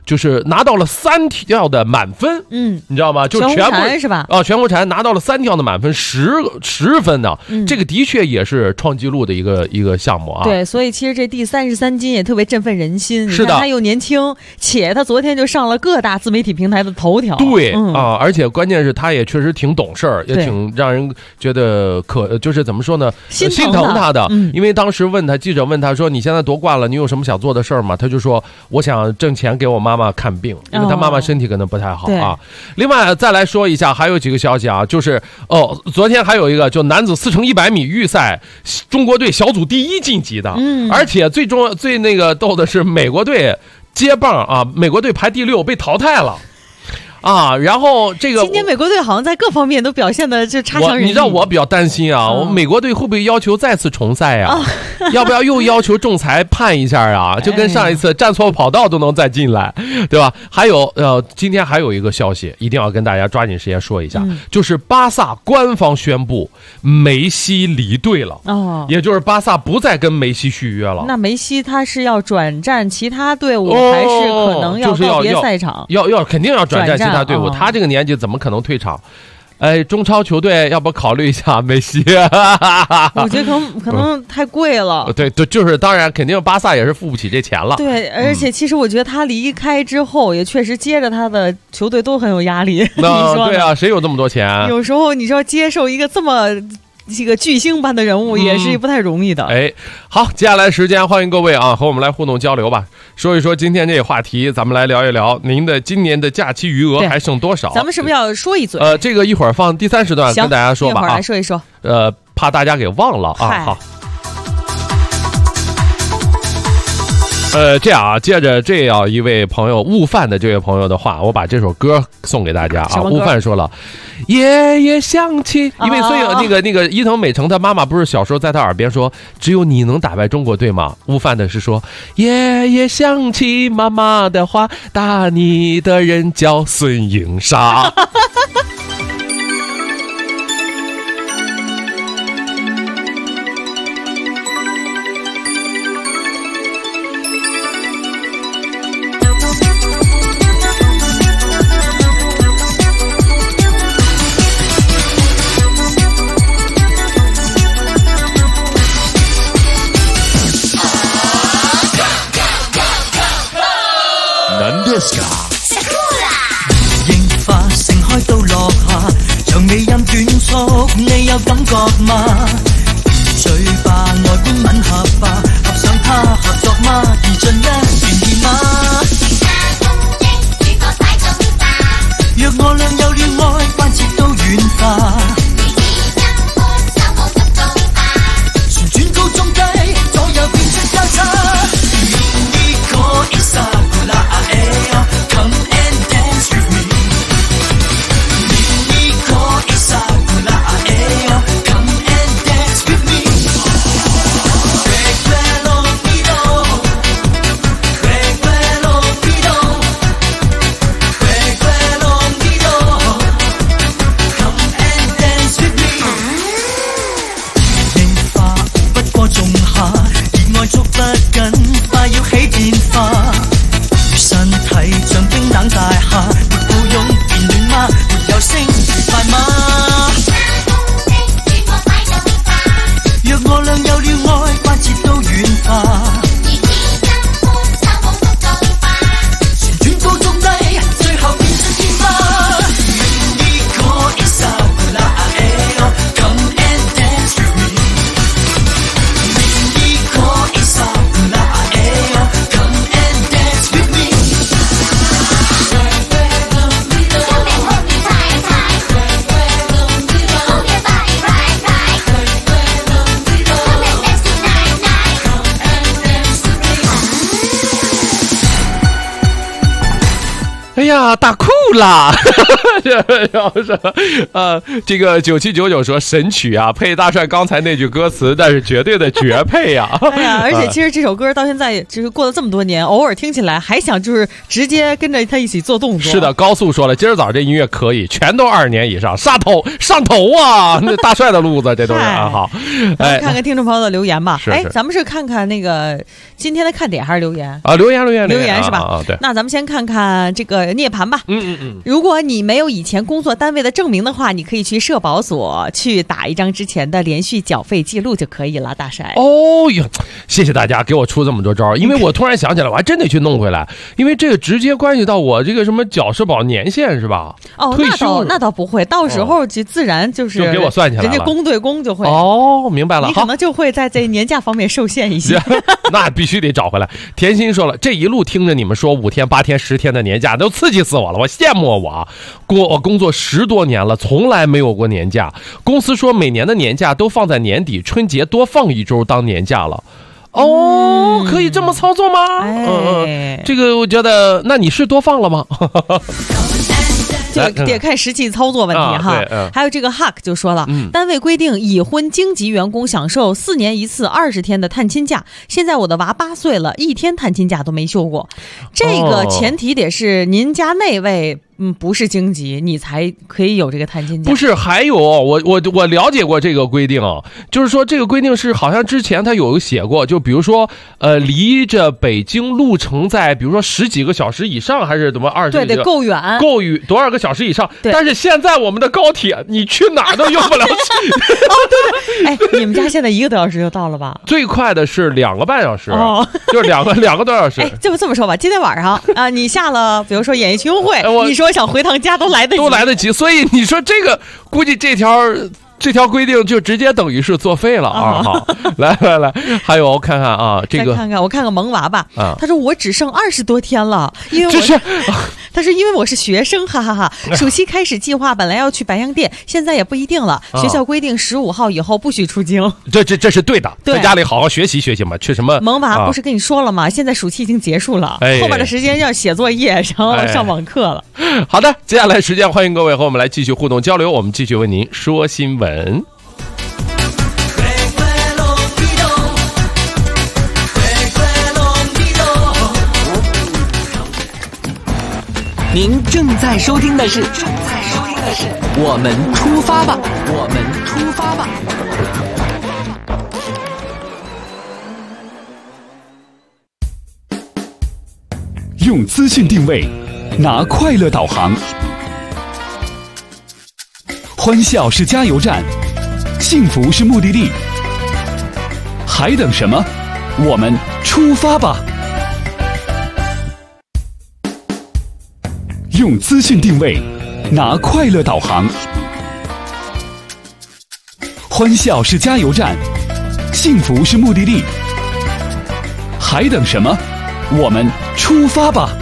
就是拿到了3条的满分，你知道吗？就全部是吧？ 全国蝉拿到了3条的满分，10分呢，这个的确也是创纪录的一个项目啊。 对，所以其实这第33金也特别振奋人心。 是的， 你看他又年轻，且他昨天就上了各大自媒体平台的头条。 对啊，而且关键是他也确实挺懂事儿，也挺让人觉得就是怎么说呢，心疼他的。因为当时记者问他说：“你现在夺冠了，你有什么想做的事儿吗？”他就说：“我想挣钱给我妈妈看病，因为他妈妈身体可能不太好啊。”另外再来说一下，还有几个消息啊，就是昨天还有一个就男子4乘100米预赛，中国队小组第1晋级的，而且最那个逗的是美国队接棒啊，美国队排第6被淘汰了。啊，然后这个今年美国队好像在各方面都表现的就差强人意。 你知道我比较担心啊，我美国队会不会要求再次重赛呀？要不要又要求仲裁判一下啊？就跟上一次站错跑道都能再进来，对吧？还有今天还有一个消息，一定要跟大家抓紧时间说一下，就是巴萨官方宣布梅西离队了，也就是巴萨不再跟梅西续约了。 那梅西他是要转战其他队伍，还是可能要告别赛场？ 要肯定要转战其他队伍，他这个年纪怎么可能退场？中超球队要不考虑一下梅西？ 我觉得可能太贵了。 对，就是当然，肯定巴萨也是付不起这钱了。 对，而且其实我觉得他离开之后，也确实接着他的球队都很有压力。 对啊，谁有这么多钱？ 有时候你知道接受一个这么个巨星般的人物也是不太容易的。 好，接下来时间欢迎各位啊，和我们来互动交流吧，说一说今天这个话题，咱们来聊一聊您的今年的假期余额还剩多少？ 咱们是不是要说一嘴？ 这个一会儿放第3时段跟大家说吧。 一会儿来说一说。 怕大家给忘了啊。好。这样啊，接着这样一位朋友悟饭的这位朋友的话，我把这首歌送给大家啊。悟饭说了，夜夜想起，因为所以那个伊藤美诚他妈妈不是小时候在他耳边说，只有你能打败中国队吗？悟饭的是说，夜夜想起妈妈的话，打你的人叫孙颖莎。 櫻花盛開到落下，長尾音短促，你有感覺嗎？嘴巴外觀吻合吧，合上它合作嗎？而盡一願意嗎？若我倆有了愛，關節都軟化。旋轉高中低，左右變出交叉。Come and dance with me. Come and dance with me. Come and dance with me. 櫻花不過仲夏，熱愛捉不緊，快要起變化。身體像冰冷大廈，沒抱擁變暖嗎？沒有升快嗎？若我倆有了愛，關節都軟化。旋轉高中低，最後變出天花。Come and dance with me. Come and dance with me. 哎呀，大裤啦。然后说这个9799说神曲啊，配大帅刚才那句歌词，那是绝对的绝配呀。 哎呀，而且其实这首歌到现在就是过了这么多年，偶尔听起来还想就是直接跟着他一起做动作。 是的，高速说了，今儿早这音乐可以，全都20年以上，上头啊！那大帅的路子，这都是啊。好， 哎，看看听众朋友的留言吧。 是哎，咱们是看看那个今天的看点还是留言啊？留言是吧？ 啊，对。 那咱们先看看这个涅槃吧。如果你没有以前工作单位的证明的话，你可以去社保所去打一张之前的连续缴费记录就可以了。大帅， 哦哟，谢谢大家给我出这么多招，因为我突然想起来，我还真得去弄回来，因为这个直接关系到我这个什么缴社保年限是吧？ 哦，那倒不会，到时候就自然就是就给我算起来了， 人家公对公就会。 哦，明白了， 你可能就会在这年假方面受限一些。 那必须得找回来。甜心说了，这一路听着你们说5天、8天、10天的年假，都刺激死我了，我羡慕我。我工作10多年了，从来没有过年假。公司说每年的年假都放在年底，春节多放1周当年假了。哦，可以这么操作吗？这个我觉得，那你是多放了吗？ 就得看实际操作问题哈。还有这个 Huck 就说了，单位规定已婚京级员工享受4年1次20天的探亲假，现在我的娃8岁了，1天探亲假都没休过。这个前提得是您家那位不是京级，你才可以有这个探亲假。 不是，还有我了解过这个规定，就是说这个规定是好像之前他有写过，就比如说离着北京路程在比如说10几个小时以上，还是怎么20 对得够远， 够远多少个小时以上。但是现在我们的高铁，你去哪儿都用不了去。 哦，对，哎，你们家现在1个多小时就到了吧？ 最快的是2个半小时，就是两个多小时。 哎，这么说吧，今天晚上啊，你下了比如说演艺群会，你说想回趟家都来得及， 所以你说这个估计这条规定就直接等于是作废了啊！好，来，还有看看啊，这个我看看萌娃吧。他说我只剩20多天了，因为他说因为我是学生，哈哈哈。暑期开始计划本来要去白洋淀，现在也不一定了。学校规定15号以后不许出京。 这是对的，在家里好好学习嘛。去什么？ 萌娃不是跟你说了吗？现在暑期已经结束了，后面的时间要写作业，然后上网课了。 好的，接下来时间欢迎各位和我们来继续互动交流，我们继续为您说新闻。 您正在收听的是我们出发吧， 用资讯定位，拿快乐导航，欢笑是加油站，幸福是目的地，还等什么？我们出发吧！用资讯定位，拿快乐导航，欢笑是加油站，幸福是目的地，还等什么？我们出发吧！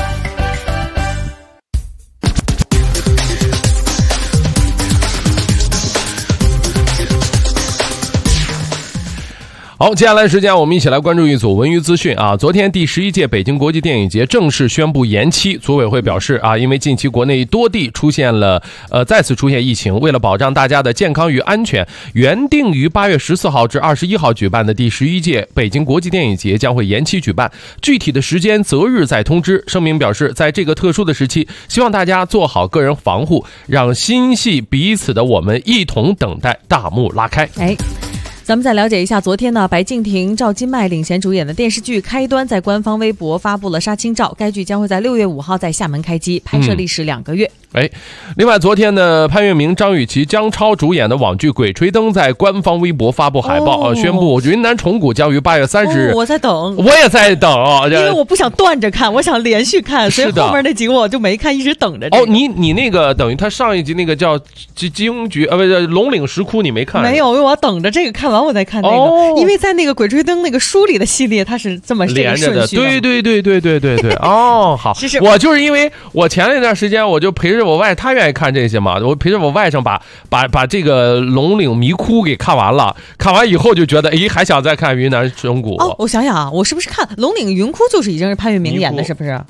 好，接下来时间我们一起来关注一组文娱资讯啊。昨天第11届北京国际电影节正式宣布延期，组委会表示啊，因为近期国内多地再次出现疫情，为了保障大家的健康与安全，原定于8月14号至21号举办的第11届北京国际电影节将会延期举办，具体的时间择日再通知。声明表示，在这个特殊的时期，希望大家做好个人防护，让心系彼此的我们一同等待大幕拉开。 咱们再了解一下，昨天呢，白敬亭、赵今麦领衔主演的电视剧《开端》在官方微博发布了杀青照，该剧将会在6月5号在厦门开机，拍摄历时2个月。 另外昨天呢，潘粤明、张雨绮、姜超主演的网剧《鬼吹灯》在官方微博发布海报，宣布云南虫谷将于8月30日。 我在等， 我也在等， 因为我不想断着看，我想连续看，所以后面那几个我就没看，一直等着。 你那个等于他上一集那个叫京剧不是龙岭石窟，你没看？ 没有，因为我要等着这个看完我再看那个，因为在那个《鬼吹灯》那个书里的系列，它是这么连着的。对。好， 是我就是因为我前一段时间我就陪着我外，他愿意看这些嘛，我陪着我外甥把这个龙岭迷窟给看完了，看完以后就觉得还想再看云南虫谷。 我想想啊，我是不是看龙岭云窟就是已经是潘粤明演的，是不是啊？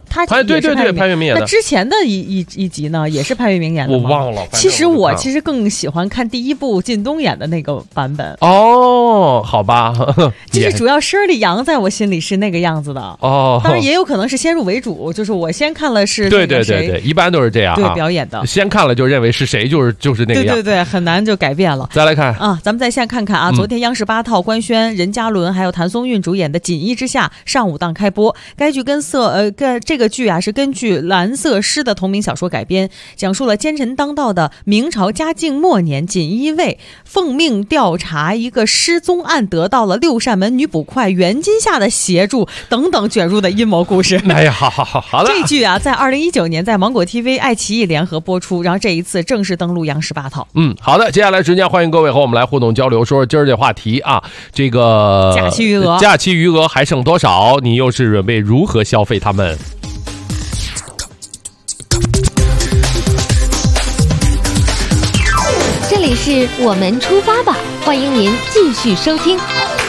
他对，潘粤明演的。 那之前的一集呢，也是潘粤明演的吗？ 我忘了。 其实我更喜欢看第一部靳东演的那个版本。 哦，好吧。 就是主要施丽阳在我心里是那个样子的。 哦， 当然也有可能是先入为主，就是我先看了是对，一般都是这样。 对，表演的。 先看了就认为是谁，就是那个样。 对，很难就改变了。 再来看啊，咱们再先看看啊，昨天央视8套官宣任嘉伦还有谭松韵主演的《锦衣之下》上午档开播。该剧这个剧啊是根据蓝色诗的同名小说改编，讲述了奸臣当道的明朝嘉靖末年，锦衣卫奉命调查一个失踪案，得到了六扇门女捕快袁金夏的协助等等卷入的阴谋故事。 哎呀，好的。 这剧啊，在2019年在芒果 TV、爱奇艺联合播出，然后这一次正式登陆央视8套。 好的，接下来时间欢迎各位和我们来互动交流，说说今儿这话题啊，这个假期余额还剩多少？ 你又是准备如何消费它们？ 这里是我们出发吧，欢迎您继续收听。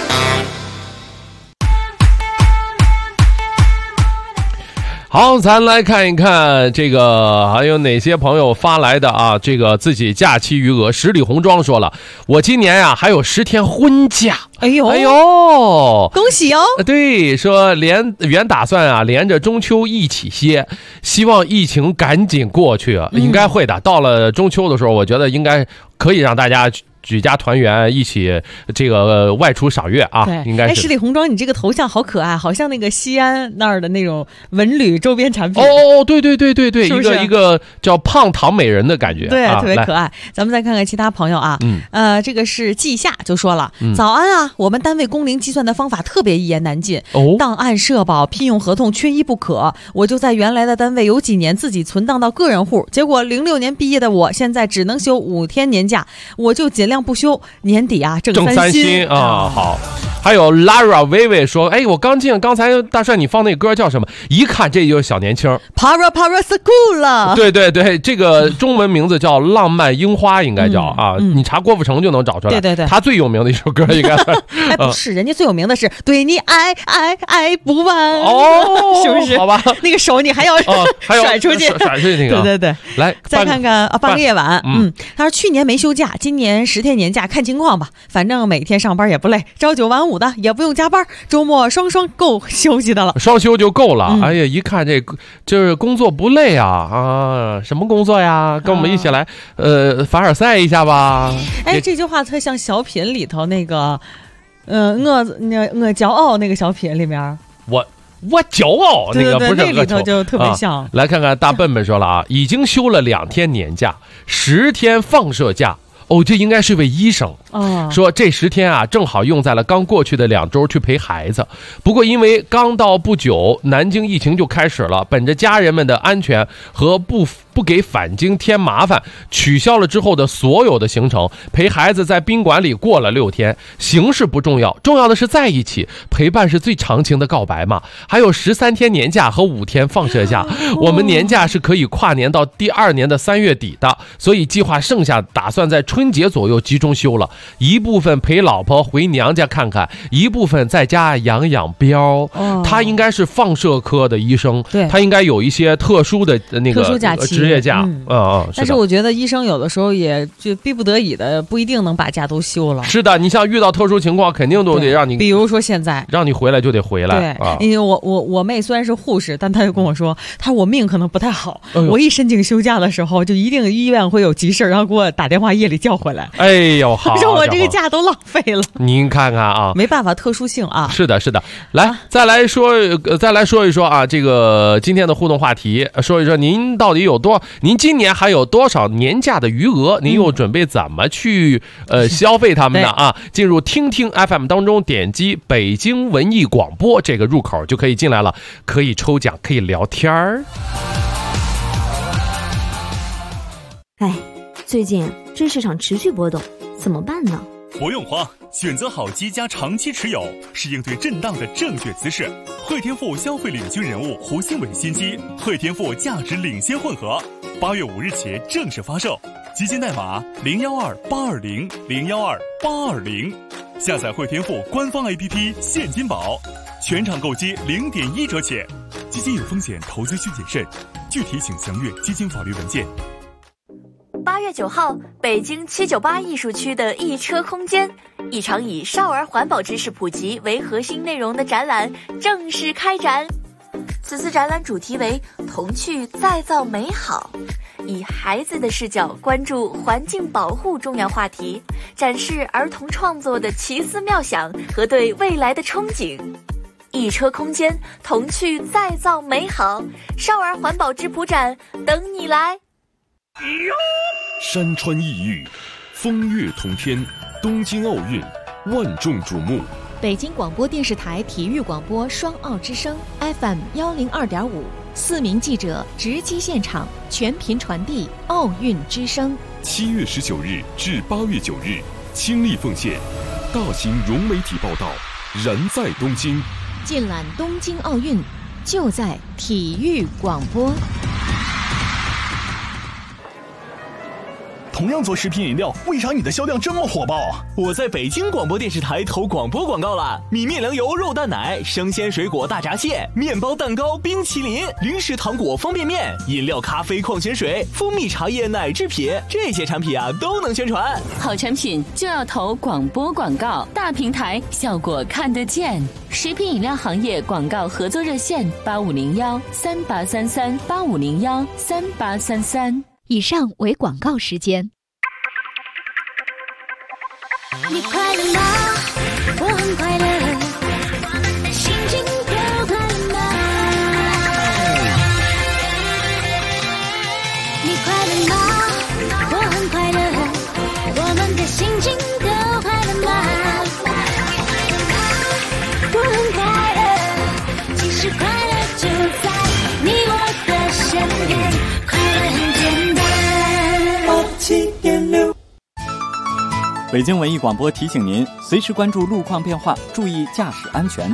好，咱来看一看这个还有哪些朋友发来的啊？这个自己假期余额，十里红妆说了，我今年呀还有10天婚假。 哎呦，恭喜哦！ 对，说原打算啊连着中秋一起歇，希望疫情赶紧过去，应该会的。到了中秋的时候，我觉得应该可以让大家举家团圆，一起这个外出赏月啊，应该是。 十里红妆，你这个头像好可爱，好像那个西安那儿的那种文旅周边产品。 哦，对， 是不是一个叫胖糖美人的感觉， 对，特别可爱。咱们再看看其他朋友啊，这个是季夏就说了，早安啊，我们单位工龄计算的方法特别一言难尽，档案、社保、聘用合同缺一不可。我就在原来的单位有几年自己存档到个人户，结果06年毕业的我现在只能休5天年假，我就尽量不休，年底啊挣3薪啊。好，还有 Lara 薇薇说，哎，我刚才大帅你放那歌叫什么？一看这就是小年轻 ，Para School 了。 对，这个中文名字叫浪漫樱花，应该叫啊，你查郭富城就能找出来。 对， 他最有名的一首歌应该。 哎，不是，人家最有名的是对你爱不完。 哦， 是不是？ 好吧， 那个手你还要甩出去， 甩出去那个。 对， 来再看看啊，半个夜晚。他说去年没休假，今年10天年假看情况吧，反正每天上班也不累，朝9晚5的也不用加班，周末双够休息的了， 双休就够了。哎呀，一看就是工作不累啊，什么工作呀？跟我们一起来凡尔赛一下吧。 哎，这句话特像小品里头那个我骄傲那个小品里面， 我骄傲那个不是那里头就特别像。 来看看大笨笨说了啊，已经休了2天年假，10天放射假。这应该是位医生说这10天啊，正好用在了刚过去的2周去陪孩子。不过因为刚到不久，南京疫情就开始了，本着家人们的安全和不给返京添麻烦，取消了之后的所有的行程，陪孩子在宾馆里过了6天。形式不重要，重要的是在一起，陪伴是最长情的告白嘛。还有13天年假和5天放射假，我们年假是可以跨年到第2年的3月底的，所以计划剩下打算在春节左右集中休了，一部分陪老婆回娘家看看，一部分在家养膘。他应该是放射科的医生，他应该有一些特殊的那个职业假。 但是我觉得医生有的时候也就逼不得已的，不一定能把假都休了。 是的，你像遇到特殊情况，肯定都得让你， 比如说现在让你回来就得回来。 对，因为我妹虽然是护士，但她就跟我说，她我命可能不太好，我一申请休假的时候，就一定医院会有急事，然后给我打电话夜里叫回来。 哎呦，好， 说我这个假都浪费了。 您看看啊， 没办法，特殊性啊。 是的，来，再来说一说啊，这个今天的互动话题，说一说您到底您今年还有多少年假的余额？您又准备怎么去消费他们呢？啊，进入听听 FM 当中，点击北京文艺广播这个入口就可以进来了，可以抽奖，可以聊天儿。 哎，最近这市场持续波动，怎么办呢？ 不用慌，选择好机加长期持有是应对震荡的正确姿势。汇添富消费领军人物胡兴伟新机汇添富价值领先混合，8月5日起正式发售，基金代码012820012820。 下载汇添富官方 APP 现金宝，全场购机0.1折起。基金有风险，投资需谨慎，具体请详阅基金法律文件。 8月9号，北京798艺术区的一车空间，一场以少儿环保知识普及为核心内容的展览正式开展。此次展览主题为童趣再造美好，以孩子的视角关注环境保护重要话题，展示儿童创作的奇思妙想和对未来的憧憬。一车空间，童趣再造美好，少儿环保质朴展等你来。 山川异域，风月同天，东京奥运万众瞩目。 北京广播电视台体育广播双奥之声 FM102.5，4名记者直击现场，全频传递奥运之声。 7月19日至8月9日，倾力奉献，大型融媒体报道，燃在东京。 尽览东京奥运，就在体育广播。 同样做食品饮料，为啥你的销量这么火爆？我在北京广播电视台投广播广告了，米面粮油肉蛋奶、生鲜水果大闸蟹、面包蛋糕、冰淇淋、零食糖果、方便面、饮料、咖啡、矿泉水、蜂蜜茶叶、奶制品，这些产品啊都能宣传。 好产品就要投广播广告，大平台效果看得见。食品饮料行业广告合作热线8501-3833-8501-3833。 以上为广告时间。 你快乐吗？我很快乐，心情都快乐吗？你快乐吗？我很快乐，我们的心情都快乐吗？我很快乐，其实快乐就在你我的身边，快乐很简单。7.6 北京文艺广播提醒您，随时关注路况变化，注意驾驶安全。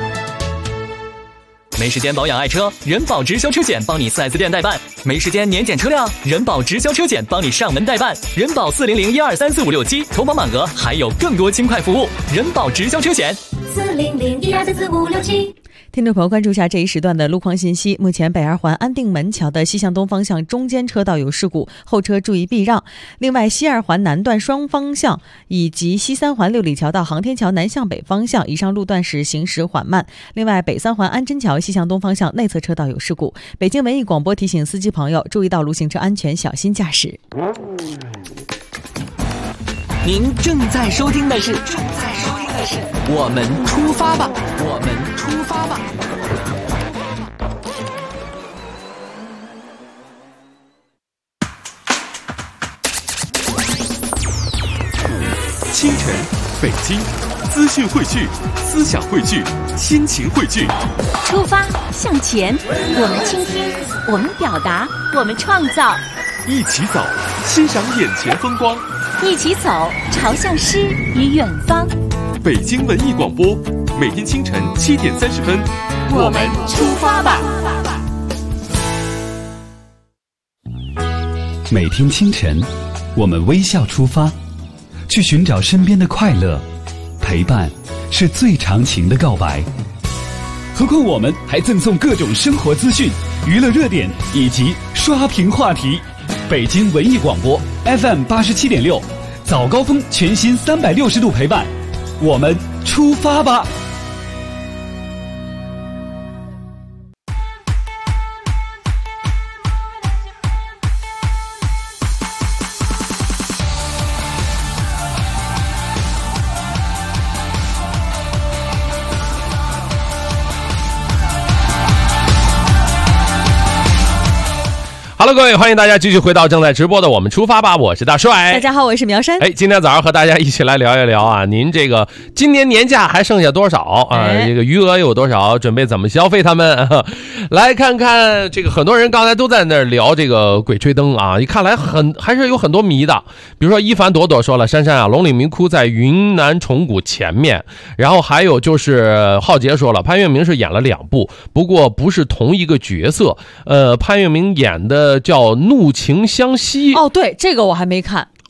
没时间保养爱车，人保直销车险帮你4S店代办；没时间年检车辆，人保直销车险帮你上门代办。人保400-1234567，投保满额还有更多轻快服务。人保直销车险 400-1234567。 听众朋友，关注一下这一时段的路况信息。目前北二环安定门桥的西向东方向中间车道有事故，后车注意避让。另外，西二环南段双方向以及西三环六里桥到航天桥南向北方向以上路段时行驶缓慢。另外，北三环安贞桥西向东方向内侧车道有事故。北京文艺广播提醒司机朋友注意道路行车安全，小心驾驶。 您正在收听的是我们出发吧，我们出发吧。 清晨，北京，资讯汇聚，思想汇聚，心情汇聚。 出发向前，我们倾听，我们表达，我们创造。 一起走，欣赏眼前风光。 一起走，朝向诗与远方。 北京文艺广播，每天清晨7点30分， 我们出发吧。 每天清晨，我们微笑出发，去寻找身边的快乐。陪伴是最长情的告白。何况我们还赠送各种生活资讯、娱乐热点以及刷屏话题。北京文艺广播 FM87.6，早高峰全新360度陪伴，我们出发吧。 Hello， 各位，欢迎大家继续回到正在直播的我们出发吧，我是大帅。 大家好，我是苗山。 今天早上和大家一起来聊一聊啊，您这个今年年假还剩下多少啊？这个余额有多少？准备怎么消费他们？来看看这个，很多人刚才都在那儿聊这个鬼吹灯啊，一看来还是有很多谜的。比如说一凡朵朵说了，珊珊啊，龙岭迷窟在云南虫谷前面。然后还有就是浩杰说了，潘粤明是演了2部，不过不是同一个角色。潘粤明演的叫《怒晴湘西》。 哦，对，这个我还没看。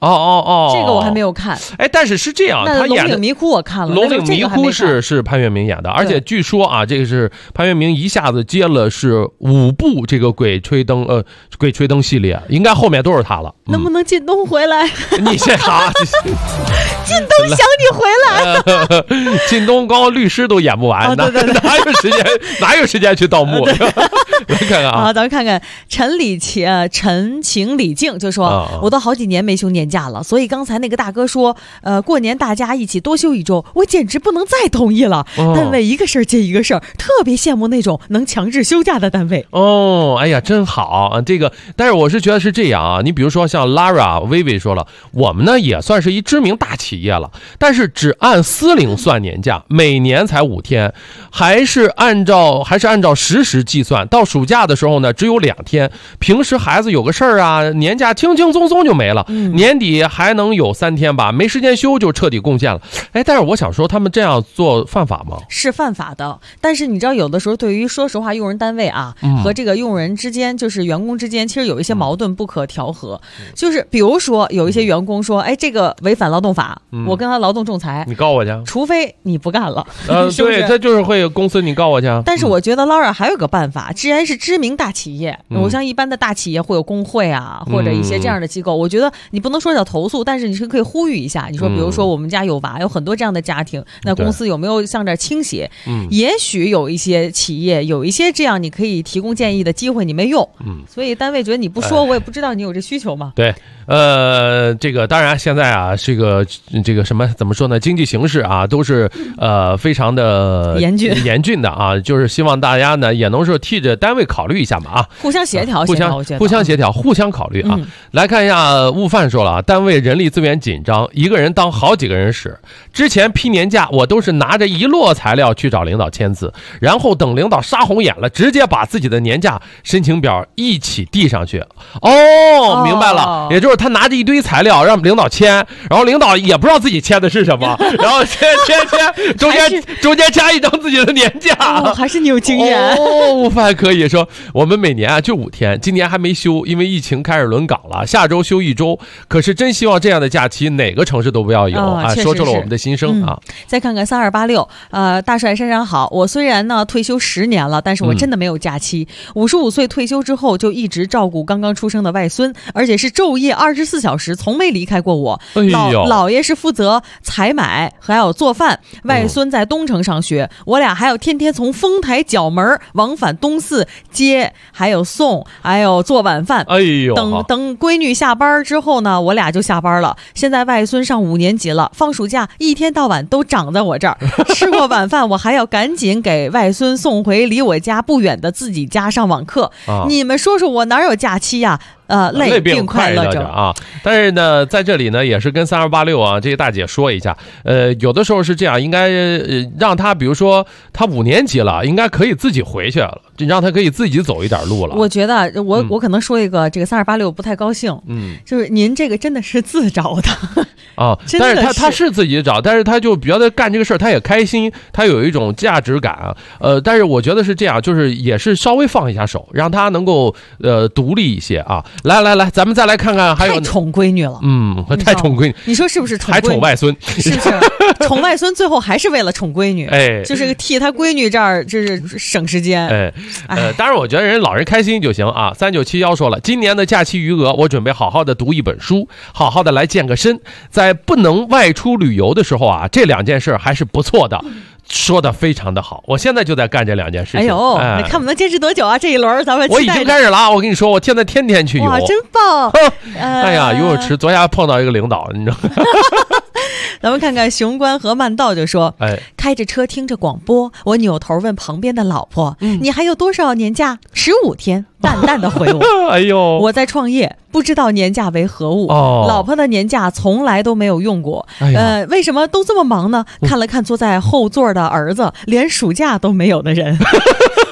这个我还没有看。 哎，但是是这样， 那龙他演的岭迷窟我看了， 龙岭迷窟是潘粤明演的，而且据说啊，这个是潘粤明一下子接了是5部这个鬼吹灯系列，应该后面都是他了。 能不能靳东回来？ 你这啥？ 靳东想你回来。 靳东光律师都演不完，哪有时间去盗墓？来看看啊， 咱们看看陈情李静就说，我都好几年没休年假了，所以刚才那个大哥说，过年大家一起多休1周，我简直不能再同意了。单位一个事儿接一个事儿，特别羡慕那种能强制休假的单位。 哎呀，真好这个，但是我是觉得是这样啊，你比如说像 Lara 薇薇说了，我们呢也算是一知名大企业了，但是只按司令算年假，每年才5天，还是按照实时计算，到暑假的时候呢只有2天，平时孩子有个事儿啊，年假轻轻松松就没了，年底还能有3天吧，没时间休就彻底贡献了。哎，但是我想说，他们这样做犯法吗？ 是犯法的，但是你知道，有的时候对于说实话，用人单位啊和这个用人之间，就是员工之间，其实有一些矛盾不可调和。就是比如说，有一些员工说，哎，这个违反劳动法，我跟他劳动仲裁， 你告我去， 除非你不干了。 对，他就是会公司你告我去。 但是我觉得 Laura 还有个办法，既然是知名大企业，我像一般的大企业会有工会啊，或者一些这样的机构，我觉得你不能说叫投诉，但是你是可以呼吁一下。你说，比如说我们家有娃，有很多这样的家庭，那公司有没有向这儿倾斜？也许有一些企业有一些这样你可以提供建议的机会，你没用。所以单位觉得你不说，我也不知道你有这需求嘛。 对，这个当然现在啊，这个什么怎么说呢？经济形势啊，都是非常的严峻的啊，就是希望大家呢也能说替着单位考虑一下嘛啊， 互相协调， 互相协调，互相考虑啊。来看一下悟饭说了啊，单位人力资源紧张，一个人当好几个人使。之前批年假，我都是拿着一摞材料去找领导签字，然后等领导杀红眼了，直接把自己的年假申请表一起递上去。明白了，也就是他拿着一堆材料让领导签，然后领导也不知道自己签的是什么，然后签，中间加一张自己的年假。 还是你有经验。 悟饭可以说，我们每年啊就5天，今年还没休，因为疫情开始轮岗了，下周休1周。可是真希望这样的假期哪个城市都不要有啊！说出了我们的心声啊。 再看看3286，大帅珊珊好，我虽然呢退休10年了，但是我真的没有假期。55岁退休之后就一直照顾刚刚出生的外孙，而且是昼夜24小时，从没离开过我。老爷是负责采买还有做饭，外孙在东城上学，我俩还有天天从丰台角门往返东四接，还有送，还有做晚饭。等闺女下班之后呢，我俩就下班了。现在外孙上5年级了，放暑假一天到晚都长在我这儿。吃过晚饭，我还要赶紧给外孙送回离我家不远的自己家上网课。你们说说我哪有假期呀？累并快乐着啊！但是呢，在这里呢，也是跟3286啊这些大姐说一下，有的时候是这样，应该让他，比如说他5年级了，应该可以自己回去了，让他可以自己走一点路了。 我觉得我可能说一个，这个3286不太高兴，就是您这个真的是自找的啊，但是他是自己找，但是他就比较的干这个事儿，他也开心，他有一种价值感啊。但是我觉得是这样，就是也是稍微放一下手，让他能够独立一些啊。来，咱们再来看看，还有太宠闺女了， 太宠闺女， 你说是不是？ 还宠外孙， 是不是？宠外孙最后还是为了宠闺女，就是替他闺女这儿就是省时间， 当然我觉得人老人开心就行啊。3971说了，今年的假期余额，我准备好好的读一本书，好好的来健个身，在不能外出旅游的时候啊，这2件事还是不错的。说的非常的好，我现在就在干这2件事情。 你看我们能坚持多久啊？这一轮咱们我已经开始了，我跟你说，我现在天天去游， 哇，真棒！ 哎呀，游泳池昨天还碰到一个领导，你知道吗？ 咱们看看雄关和慢道就说，开着车听着广播，我扭头问旁边的老婆，你还有多少年假？15天。淡淡的回我，我在创业，不知道年假为何物。老婆的年假从来都没有用过。为什么都这么忙呢？看了看坐在后座的儿子，连暑假都没有的人。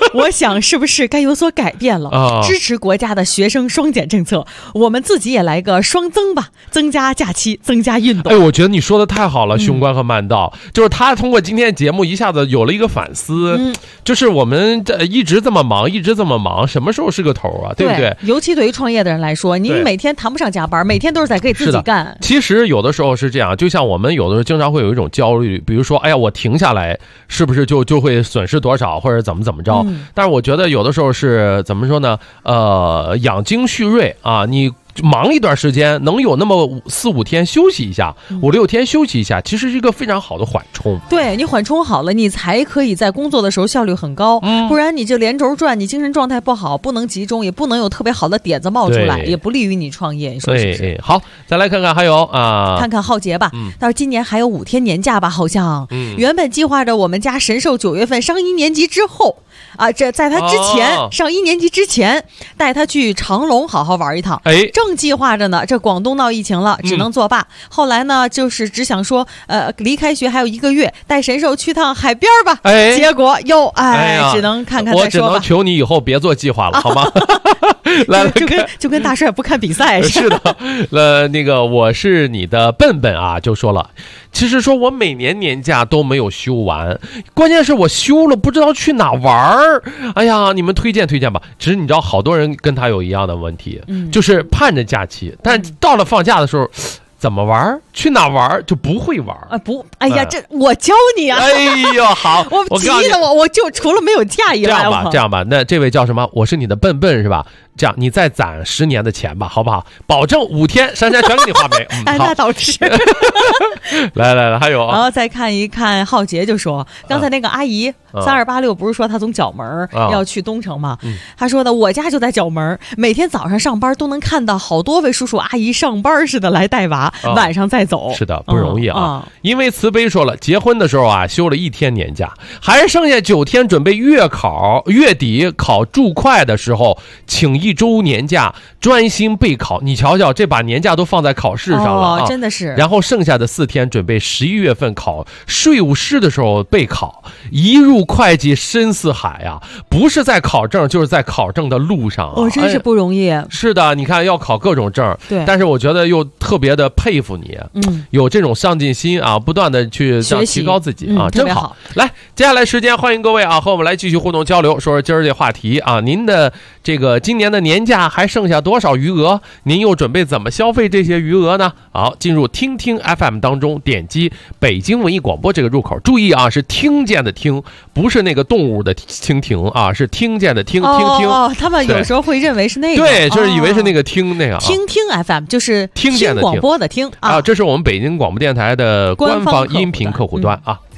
我想是不是该有所改变了？支持国家的学生双减政策，我们自己也来个双增吧，增加假期，增加运动。 哎，我觉得你说的太好了，雄关和慢道，就是他通过今天节目一下子有了一个反思，就是我们一直这么忙，什么时候是个头啊？对不对？ 尤其对于创业的人来说，你每天谈不上加班，每天都是在给自己干。 其实有的时候是这样，就像我们有的时候经常会有一种焦虑，比如说，哎呀，我停下来是不是就会损失多少，或者怎么着？但是我觉得有的时候是怎么说呢？养精蓄锐啊，你忙一段时间，能有那么4、5天休息一下，5、6天休息一下，其实是一个非常好的缓冲。 对，你缓冲好了，你才可以在工作的时候效率很高，不然你就连轴转，你精神状态不好，不能集中，也不能有特别好的点子冒出来，也不利于你创业。你说是不是？ 好，再来看看还有看看浩杰吧，到时今年还有5天年假吧，好像。原本计划着我们家神兽9月份上1年级之后啊，这在他之前上1年级之前，带他去长隆好好玩一趟。正计划着呢，这广东闹疫情了，只能作罢。后来呢，就是只想说，离开学还有1个月，带神兽去趟海边吧。结果又只能看看再说吧。 我只能求你以后别做计划了，好吗？ 来，就跟大帅不看比赛是的。那个我是你的笨笨啊，就说了，其实说我每年年假都没有休完，关键是我休了不知道去哪玩儿。哎呀，你们推荐吧。其实你知道，好多人跟他有一样的问题，就是盼着假期，但到了放假的时候。怎么玩？去哪玩就不会玩哎呀，这我教你啊！ 哎呦，好， 我急的我就除了没有假以外， 这样吧，那这位叫什么？我是你的笨笨是吧？这样，你再攒10年的钱吧，好不好？保证5天珊珊全给你花没。 那倒是。 来，还有。 然后再看一看浩杰，就说刚才那个阿姨3286不是说她从角门要去东城吗？她说的我家就在角门，每天早上上班都能看到好多位叔叔阿姨上班似的来带娃，晚上再走。 是的，不容易啊。因为慈悲说了，结婚的时候啊休了1天年假，还剩下9天准备月底考注会的时候，请1周年假专心备考。你瞧瞧，这把年假都放在考试上了真的是。 然后剩下的4天准备11月份考税务师的时候备考，一入会计深似海啊，不是在考证就是在考证的路上真是不容易。 是的，你看要考各种证， 对， 但是我觉得又特别的佩服你，有这种上进心啊，不断的去提高自己啊，真好。来，接下来时间欢迎各位啊和我们来继续互动交流，说说今儿这话题啊，您的这个今年的年假还剩下多少余额？您又准备怎么消费这些余额呢？好，进入听听 FM 当中，点击北京文艺广播这个入口，注意啊，是听见的听，不是那个动物的蜻蜓啊，是听见的听。 他们有时候会认为是那个， 对，就是以为是那个听那个听 FM， 就是听见的广播的听啊，这是我们北京广播电台的官方音频客户端啊。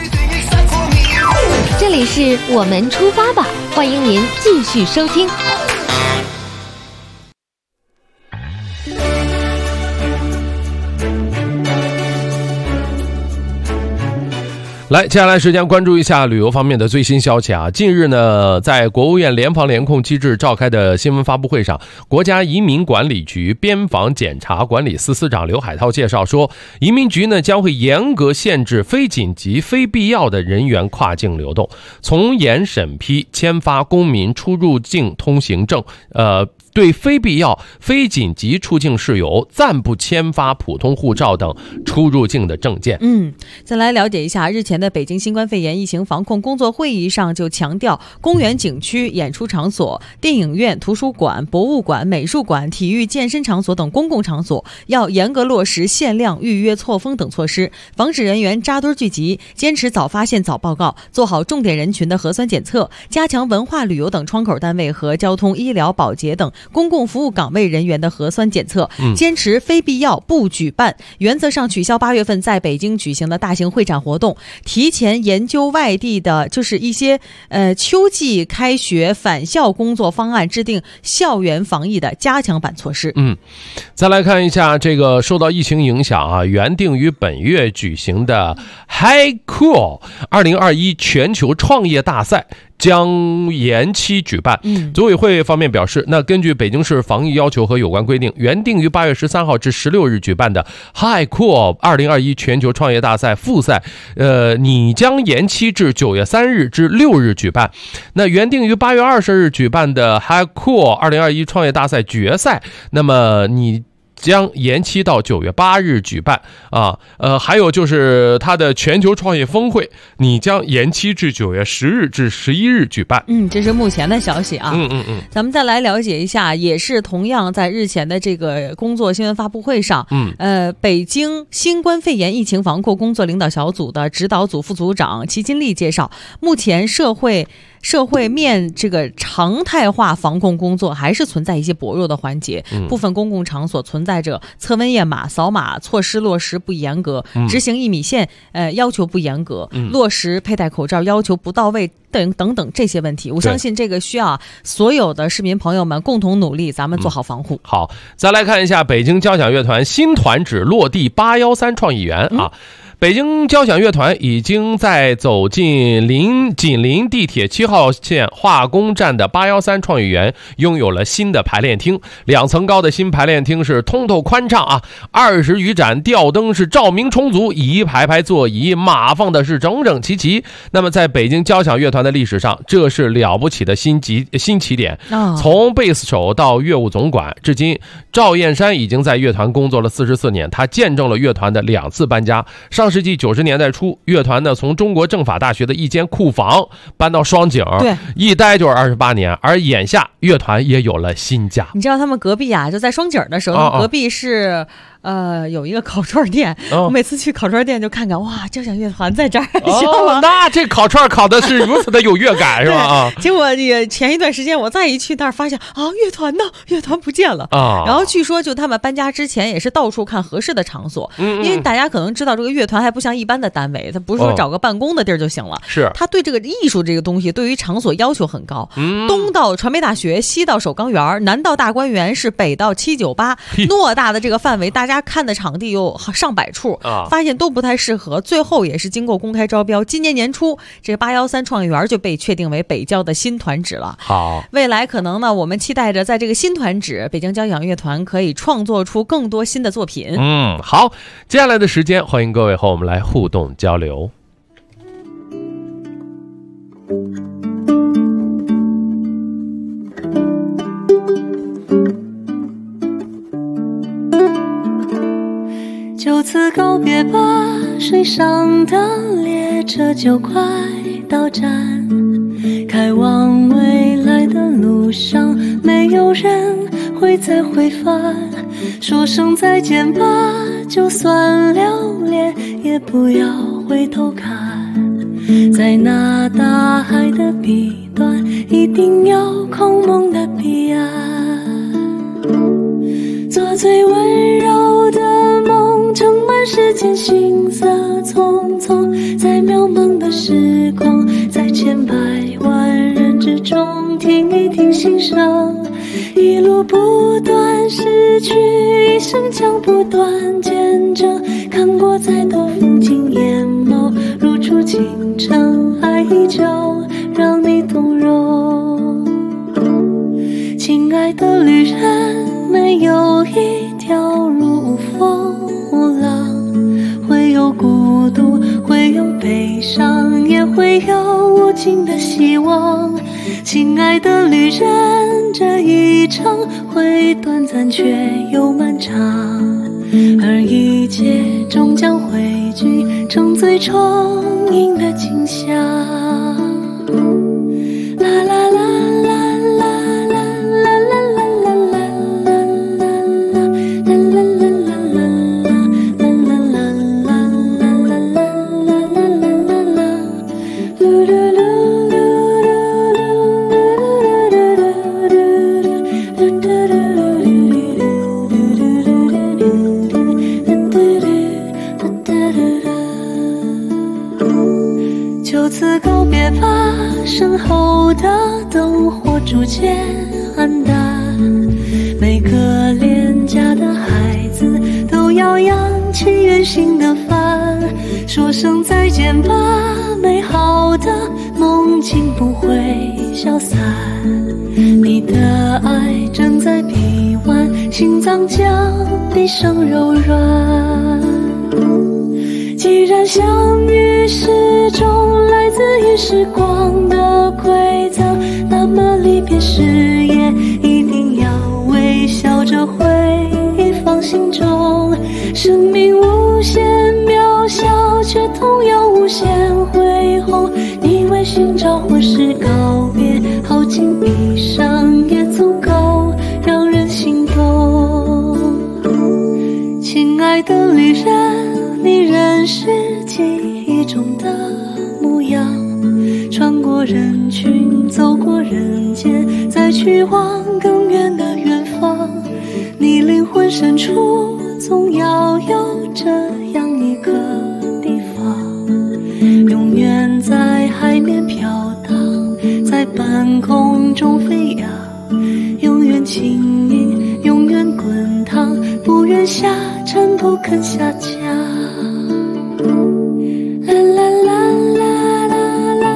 这里是我们出发吧，欢迎您继续收听。 来，接下来时间关注一下旅游方面的最新消息啊。近日呢，在国务院联防联控机制召开的新闻发布会上，国家移民管理局边防检查管理司司长刘海涛介绍说，移民局呢将会严格限制非紧急、非必要的人员跨境流动，从严审批签发公民出入境通行证，对非必要、非紧急出境事由暂不签发普通护照等出入境的证件。 再来了解一下，日前的北京新冠肺炎疫情防控工作会议上就强调，公园、景区、演出场所、电影院、图书馆、博物馆、美术馆、体育健身场所等公共场所要严格落实限量、预约、错峰等措施，防止人员扎堆聚集，坚持早发现早报告，做好重点人群的核酸检测，加强文化旅游等窗口单位和交通、医疗、保洁等公共服务岗位人员的核酸检测，坚持非必要不举办，原则上取消8月份在北京举行的大型会展活动，提前研究外地的就是一些秋季开学返校工作方案，制定校园防疫的加强版措施。 再来看一下这个受到疫情影响啊，原定于本月举行的 HiCool 2021全球创业大赛将延期举办。组委会方面表示，那根据北京市防疫要求和有关规定，原定于8月13号至16日举办的 HiCool 2021全球创业大赛复赛， 拟将延期至9月3日至6日举办。那原定于8月20日举办的 HiCool 2021创业大赛决赛，那么你将延期到9月8日举办啊。还有就是它的全球创业峰会，你将延期至9月10日至11日举办。 这是目前的消息啊。咱们再来了解一下，也是同样在日前的这个工作新闻发布会上，北京新冠肺炎疫情防控工作领导小组的指导组副组长齐金丽介绍，目前社会面这个常态化防控工作还是存在一些薄弱的环节，部分公共场所存在着测温验码、扫码措施落实不严格，执行1米线要求不严格，落实佩戴口罩要求不到位等这些问题。我相信这个需要所有的市民朋友们共同努力，咱们做好防护。 好，再来看一下北京交响乐团新团址落地813创意园啊。北京交响乐团已经在走进紧邻地铁7号线化工站的813创意园拥有了新的排练厅，2层高的新排练厅是通透宽敞啊，20余盏吊灯是照明充足，一排排座椅码放的是整整齐齐。那么在北京交响乐团的历史上，这是了不起的新起点。从贝斯手到乐务总管，至今赵燕山已经在乐团工作了44年，他见证了乐团的2次搬家。上世纪90年代初，乐团呢从中国政法大学的一间库房搬到双井， 对， 一待就是28年。而眼下乐团也有了新家。 你知道他们隔壁啊，就在双井的时候，隔壁是有一个烤串店，我每次去烤串店就看看，哇，交响乐团在这儿， 那这烤串烤的是如此的有乐感，是吧？ 结果也前一段时间我再一去那儿，发现乐团呢，乐团不见了然后据说就他们搬家之前也是到处看合适的场所，因为大家可能知道这个乐团还不像一般的单位，他不是说找个办公的地儿就行了， 是他对这个艺术这个东西对于场所要求很高。东到传媒大学，西到首钢园，南到大观园，是北到798，偌大的这个范围，大家看的场地有上百处，发现都不太适合，最后也是经过公开招标，今年年初这813创意园就被确定为北交的新团址了。 好， 未来可能呢，我们期待着在这个新团址，北京交响乐团可以创作出更多新的作品。 好，接下来的时间，欢迎各位和我们来互动交流。 就此告别吧，水上的列车就快到站，开往未来的路上，没有人会再回返。说声再见吧，就算留恋，也不要回头看。在那大海的彼端，一定有空梦的彼岸。做最温柔的梦，盛满世间行色匆匆，在渺茫的时光，在千百万人之中，听一听心声，一路不断逝去，一生将不断见证，看过再多风景，眼眸如初清晨，爱依旧让你动容。亲爱的旅人，没有一条路无风无浪，会有孤独，会有悲伤，也会有无尽的希望。亲爱的旅人，这一程会短暂却又漫长，而一切终将汇聚成最充盈的景象。啦啦啦啦啦啦啦啦啦就此告别吧，身后的灯火逐渐暗淡，每个恋家的孩子都要扬起远行的帆。说声再见吧，美好的梦境不会消散，你的爱正在臂弯，心脏将毕生柔软。既然然相遇始终来自于时光的馈赠，那么离别时也一定要微笑着回放心中。生命无限渺小，却同样无限恢宏。你为寻找或是告别，耗尽一生也足够让人心动。亲爱的旅人，你仍是记忆中的模样，穿过人群，走过人间，再去往更远的远方。你灵魂深处总要有这样一个地方，永远在海面飘荡，在半空中飞扬，永远轻盈，永远滚烫，不愿下沉，不肯下降。啦啦啦啦啦啦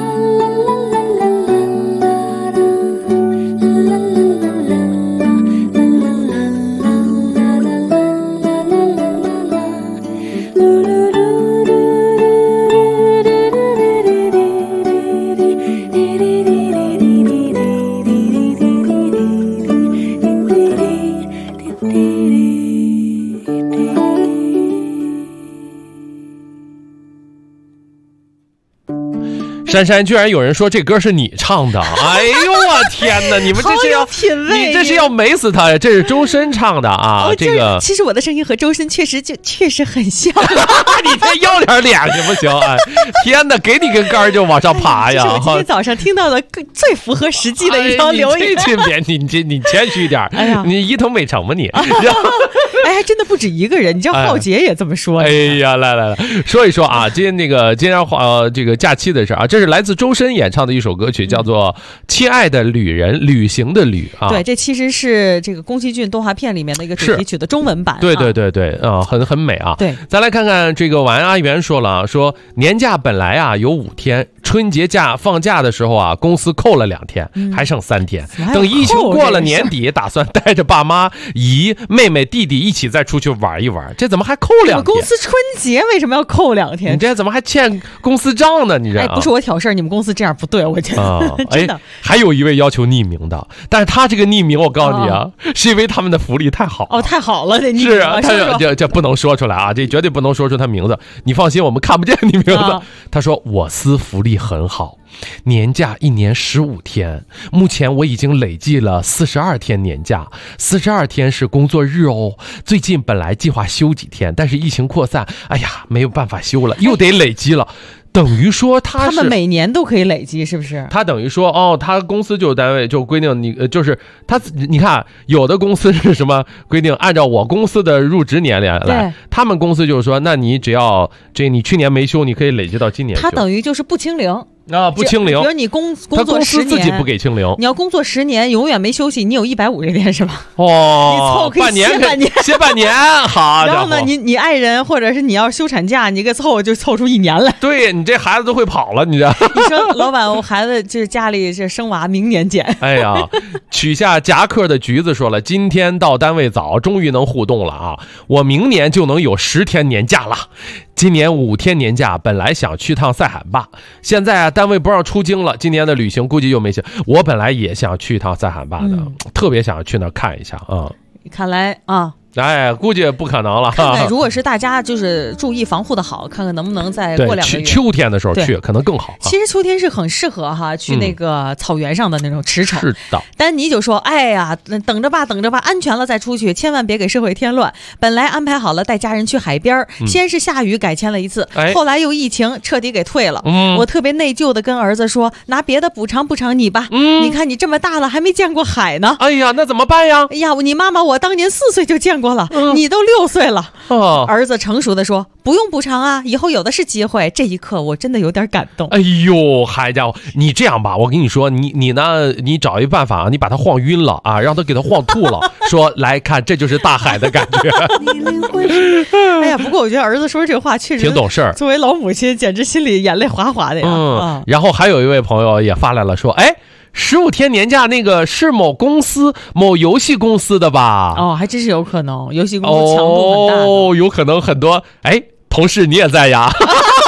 珊珊，居然有人说这歌是你唱的，哎呦我天哪！你们这是要品味， 你这是要美死他呀！这是周深唱的啊，这个其实我的声音和周深确实很像。 你这要点脸行不行？哎，天哪，给你根杆就往上爬呀！ 这是我今天早上听到的最符合实际的一条留言。 你谦虚一点，哎呀，你伊藤美诚吗你？ 哎，还真的不止一个人，你知道浩杰也这么说。 哎呀，来说一说啊，今天这个假期的事啊，这是来自周深演唱的一首歌曲，叫做《亲爱的旅人》，旅行的旅啊。 对，这其实是这个宫崎骏动画片里面的一个主题曲的中文版。 对啊，很美啊。 对， 再来看看这个晚安阿元说了，说年假本来啊有5天，春节假放假的时候啊，公司扣了2天，还剩3天。等疫情过了年底，打算带着爸妈、姨、妹妹、弟弟一起再出去玩一玩。这怎么还扣2天？ 公司春节为什么要扣2天？ 你这怎么还欠公司账呢？你这不是我挑事儿，你们公司这样不对，我觉得真的。 还有一位要求匿名的，但是他这个匿名，我告诉你啊，是因为他们的福利太好哦，太好了，这是啊，这不能说出来啊，这绝对不能说出他名字。你放心，我们看不见你名字。他说我司福利很好，年假1年15天，目前我已经累计了42天年假，42天是工作日哦。最近本来计划休几天，但是疫情扩散，哎呀，没有办法休了，又得累积了。等于说他们每年都可以累积，是不是？ 他等于说哦，他公司就单位就规定你就是他，你看有的公司是什么规定？按照我公司的入职年龄来，他们公司就是说，那你只要你去年没休，你可以累积到今年休。 他等于就是不清零。 啊，不清零。 比如你工作10年， 他公司自己不给清零。 你要工作10年，永远没休息，你有150天是吧？ 哦， 你凑可以歇半年，好。 然后呢，你爱人或者是你要休产假，你给凑出1年来。 对，你这孩子都会跑了，你这。 你说老板，我孩子就是家里这生娃，明年见。 哎呀，取下夹克的橘子说了，今天到单位早，终于能互动了啊！我明年就能有10天年假了。今年5天年假，本来想去趟塞罕坝，现在啊单位不让出京了，今年的旅行估计又没行。我本来也想去趟塞罕坝的，特别想去那看一下啊。 看来啊。 哎，估计不可能了。 看看如果是大家就是注意防护的好，看看能不能再过2个月。 秋天的时候去可能更好。 其实秋天是很适合去那个草原上的那种驰骋。 是的。 丹尼就说：“哎呀，等着吧，安全了再出去，千万别给社会添乱。本来安排好了带家人去海边，先是下雨改签了一次，后来又疫情彻底给退了。我特别内疚的跟儿子说，拿别的补偿你吧。你看你这么大了还没见过海呢。 哎呀，那怎么办呀？ 哎呀，你妈妈我当年4岁就见过了，你都6岁了。儿子成熟的说，不用补偿啊，以后有的是机会。这一刻我真的有点感动。 哎呦，嗨家伙，你这样吧，我跟你说，你呢，你找一办法，你把他晃晕了啊，让他给他晃吐了，说来看，这就是大海的感觉。 哎呀，不过我觉得儿子说这话确实挺懂事儿， 作为老母亲，简直心里眼泪哗哗的呀。 然后还有一位朋友也发来了说，哎。15天年假那个是某公司某游戏公司的吧？ 哦，还真是有可能，游戏公司强度很大。 哦，有可能很多。哎，同事你也在呀？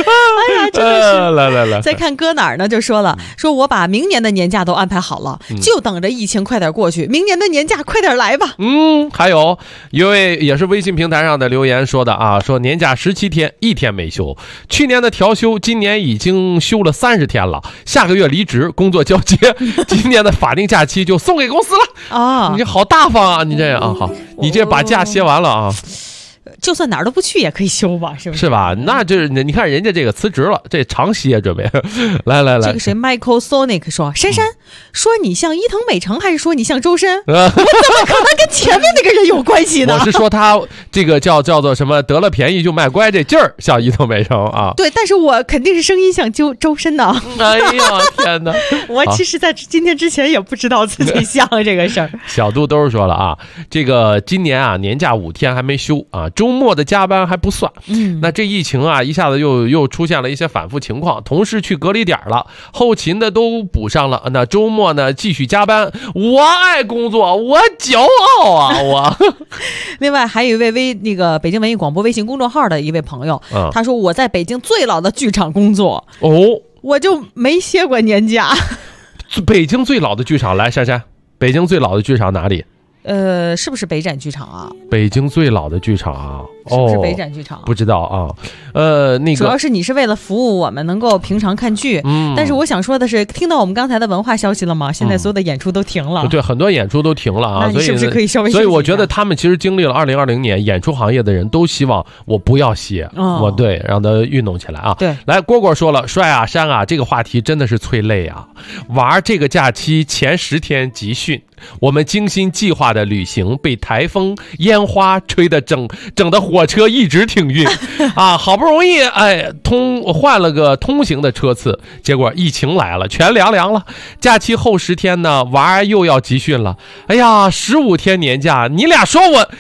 哎呀，真的是。 来， 再看搁哪儿呢？就说了，说我把明年的年假都安排好了，就等着疫情快点过去，明年的年假快点来吧。 还有一位也是微信平台上的留言说的啊，说年假17天，1天没休，去年的调休，今年已经休了30天了，下个月离职，工作交接，今年的法定假期就送给公司了啊！你这好大方啊，你这啊好，你这把假歇完了啊。 就算哪儿都不去也可以休吧，是不是？ 是吧？那就是你看人家这个辞职了，这长歇准备。来， 这个谁 Michael Sonic 说，珊珊说你像伊藤美诚还是说你像周深？我怎么可能跟前面那个人有关系呢？ 我是说他这个叫做什么得了便宜就卖乖这劲儿像伊藤美诚啊。 对，但是我肯定是声音像周深的。 哎呀天哪！ 我其实在今天之前也不知道自己像这个事儿。 小杜都是说了啊，这个今年啊年假5天还没休啊。周末的加班还不算，那这疫情啊，一下子又出现了一些反复情况，同事去隔离点了，后勤的都补上了，那周末呢继续加班，我爱工作，我骄傲啊，我。 另外还有一位那个北京文艺广播微信公众号的一位朋友，他说我在北京最老的剧场工作，我就没歇过年假。 北京最老的剧场，来珊珊，北京最老的剧场哪里？ 是不是北展剧场啊？ 北京最老的剧场啊， 是不是北展剧场？ 不知道啊。那个主要是你是为了服务我们能够平常看剧，但是我想说的是，听到我们刚才的文化消息了吗？现在所有的演出都停了， 对，很多演出都停了啊。 那你是不是可以稍微？ 所以我觉得他们其实经历了2020年，演出行业的人都希望我不要歇，我对让他运动起来啊。 对， 来蝈蝈说了，帅啊山啊，这个话题真的是催泪啊！玩这个假期前10天集训。我们精心计划的旅行被台风烟花吹得整的火车一直停运啊！好不容易换了个通行的车次，结果疫情来了，全凉了。假期后10天呢，娃又要集训了。哎呀，15天年假，你俩说我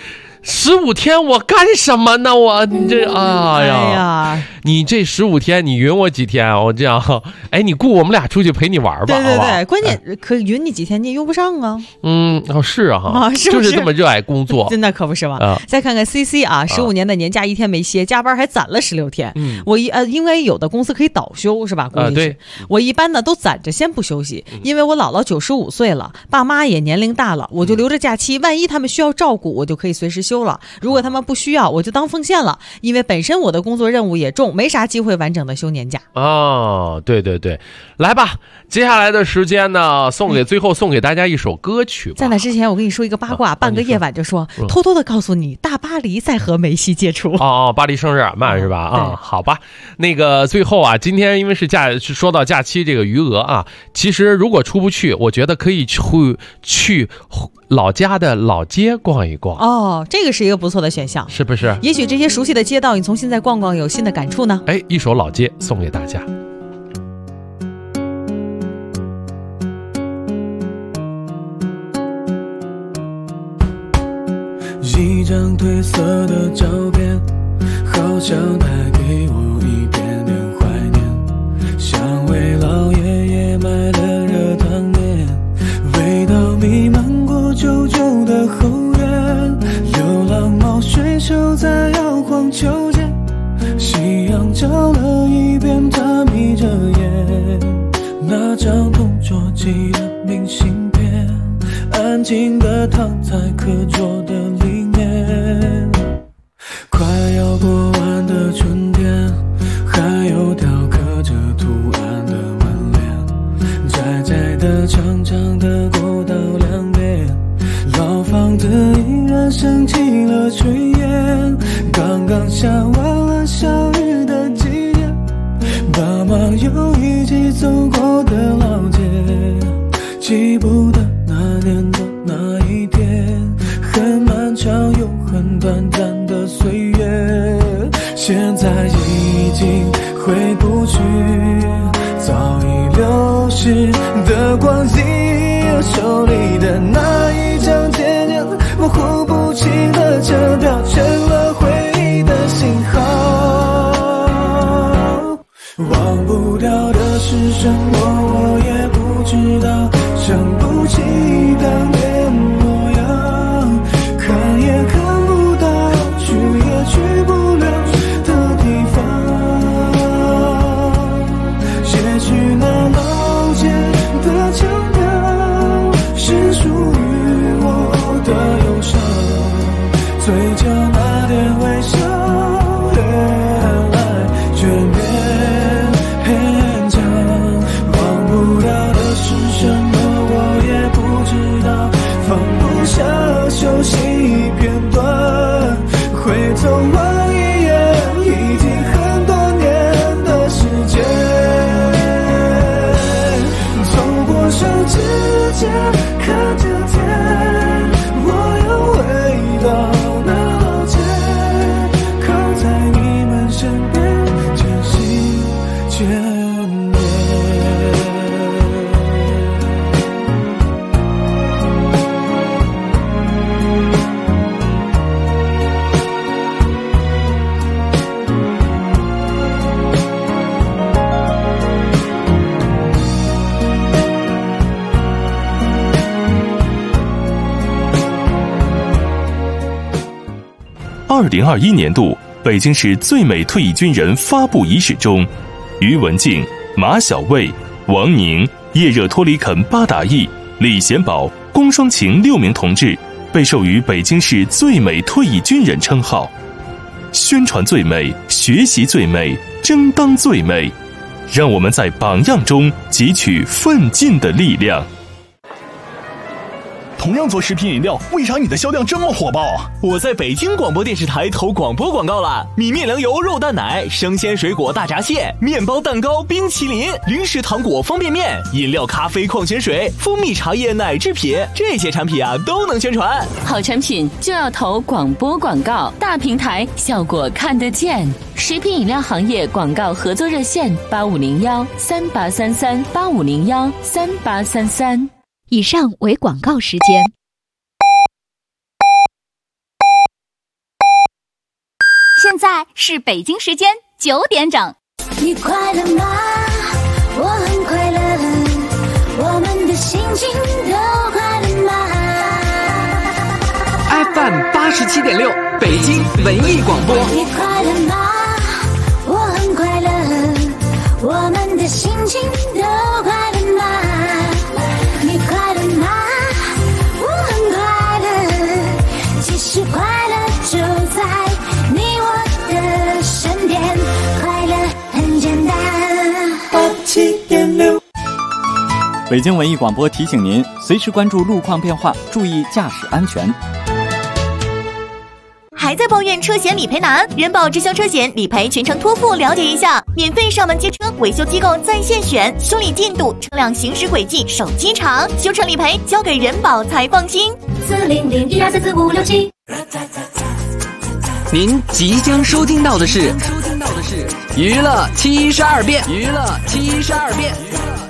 15天我干什么呢？我这哎呀，你这15天你匀我几天？我这样，你雇我们俩出去陪你玩吧。 对，关键可匀你几天你也用不上啊。 是啊， 是不是就是这么热爱工作？ 真的可不是吗？再看看 CC 啊，15年的年假1天没歇，加班还攒了16天。我因为有的公司可以倒休是吧？ 对， 我一般呢都攒着先不休息，因为我姥姥95岁了，爸妈也年龄大了，我就留着假期，万一他们需要照顾，我就可以随时休了。如果他们不需要，我就当奉献了，因为本身我的工作任务也重，没啥机会完整的休年假。 对，来吧，接下来的时间呢，最后送给大家一首歌曲吧。 在那之前，我跟你说一个八卦，半个夜晚就说，偷偷的告诉你，大巴黎在和梅西接触。 巴黎圣日耳曼是吧？好吧，那个最后啊，今天因为是说到假期这个余额啊，其实如果出不去，我觉得可以去老家的老街逛一逛。 这个是一个不错的选项， 是不是？ 也许这些熟悉的街道，你从现在逛逛有新的感触呢。 一首老街送给大家。 一张褪色的照片，好像带给我一点点怀念，像为老爷爷买的热汤面，味道弥漫过旧旧的后院，流浪猫睡熟在摇晃秋千，夕阳照了一遍，它眯着眼，那张同桌寄的明信片，安静地躺在课桌的里面，快要过完的春天，还有条刻着图案的门帘，窄窄的长长的过道两边，老房子依然升起了炊烟，刚刚下完了小雨的季节，爸妈又一起走过的老街，记不得那年的那一天，很漫长又很短暂的岁月，现在已经回不去早已流逝的光阴，手里的那一张渐渐模糊不清的车票，成了回忆的信号，忘不掉的是什么我也不知道，想不起当年模样，看也看不到，去也去不了的地方。 2021年度北京市最美退役军人发布仪式中，于文静、马小卫、王宁、叶热托里肯巴达义、李贤宝、龚双晴6名同志被授予北京市最美退役军人称号。宣传最美，学习最美，争当最美，让我们在榜样中汲取奋进的力量。 同样做食品饮料，为啥你的销量这么火爆？我在北京广播电视台投广播广告了。米面粮油肉蛋奶、生鲜水果大闸蟹、面包蛋糕冰淇淋、零食糖果方便面、饮料咖啡矿泉水、蜂蜜茶叶奶制品，这些产品啊都能宣传。 好产品就要投广播广告，大平台效果看得见。食品饮料行业广告合作热线8501383385013833。 以上为广告时间。现在是北京时间9点整。 你快乐吗？我很快乐，我们的心情都快乐吗 ？FM 87.6，北京文艺广播。 你快乐吗？我很快乐，我们的心情都快乐吗？你快乐吗？我很快乐，其实快乐就在你我的身边，快乐很简单。87.6， 北京文艺广播提醒您，随时关注路况变化，注意驾驶安全。 还在抱怨车险理赔难？人保直销车险理赔全程托付，了解一下。免费上门接车，维修机构在线选，修理进度、车辆行驶轨迹、手机查，修车理赔交给人保才放心。40012344567。 您即将收听到的是娱乐72变。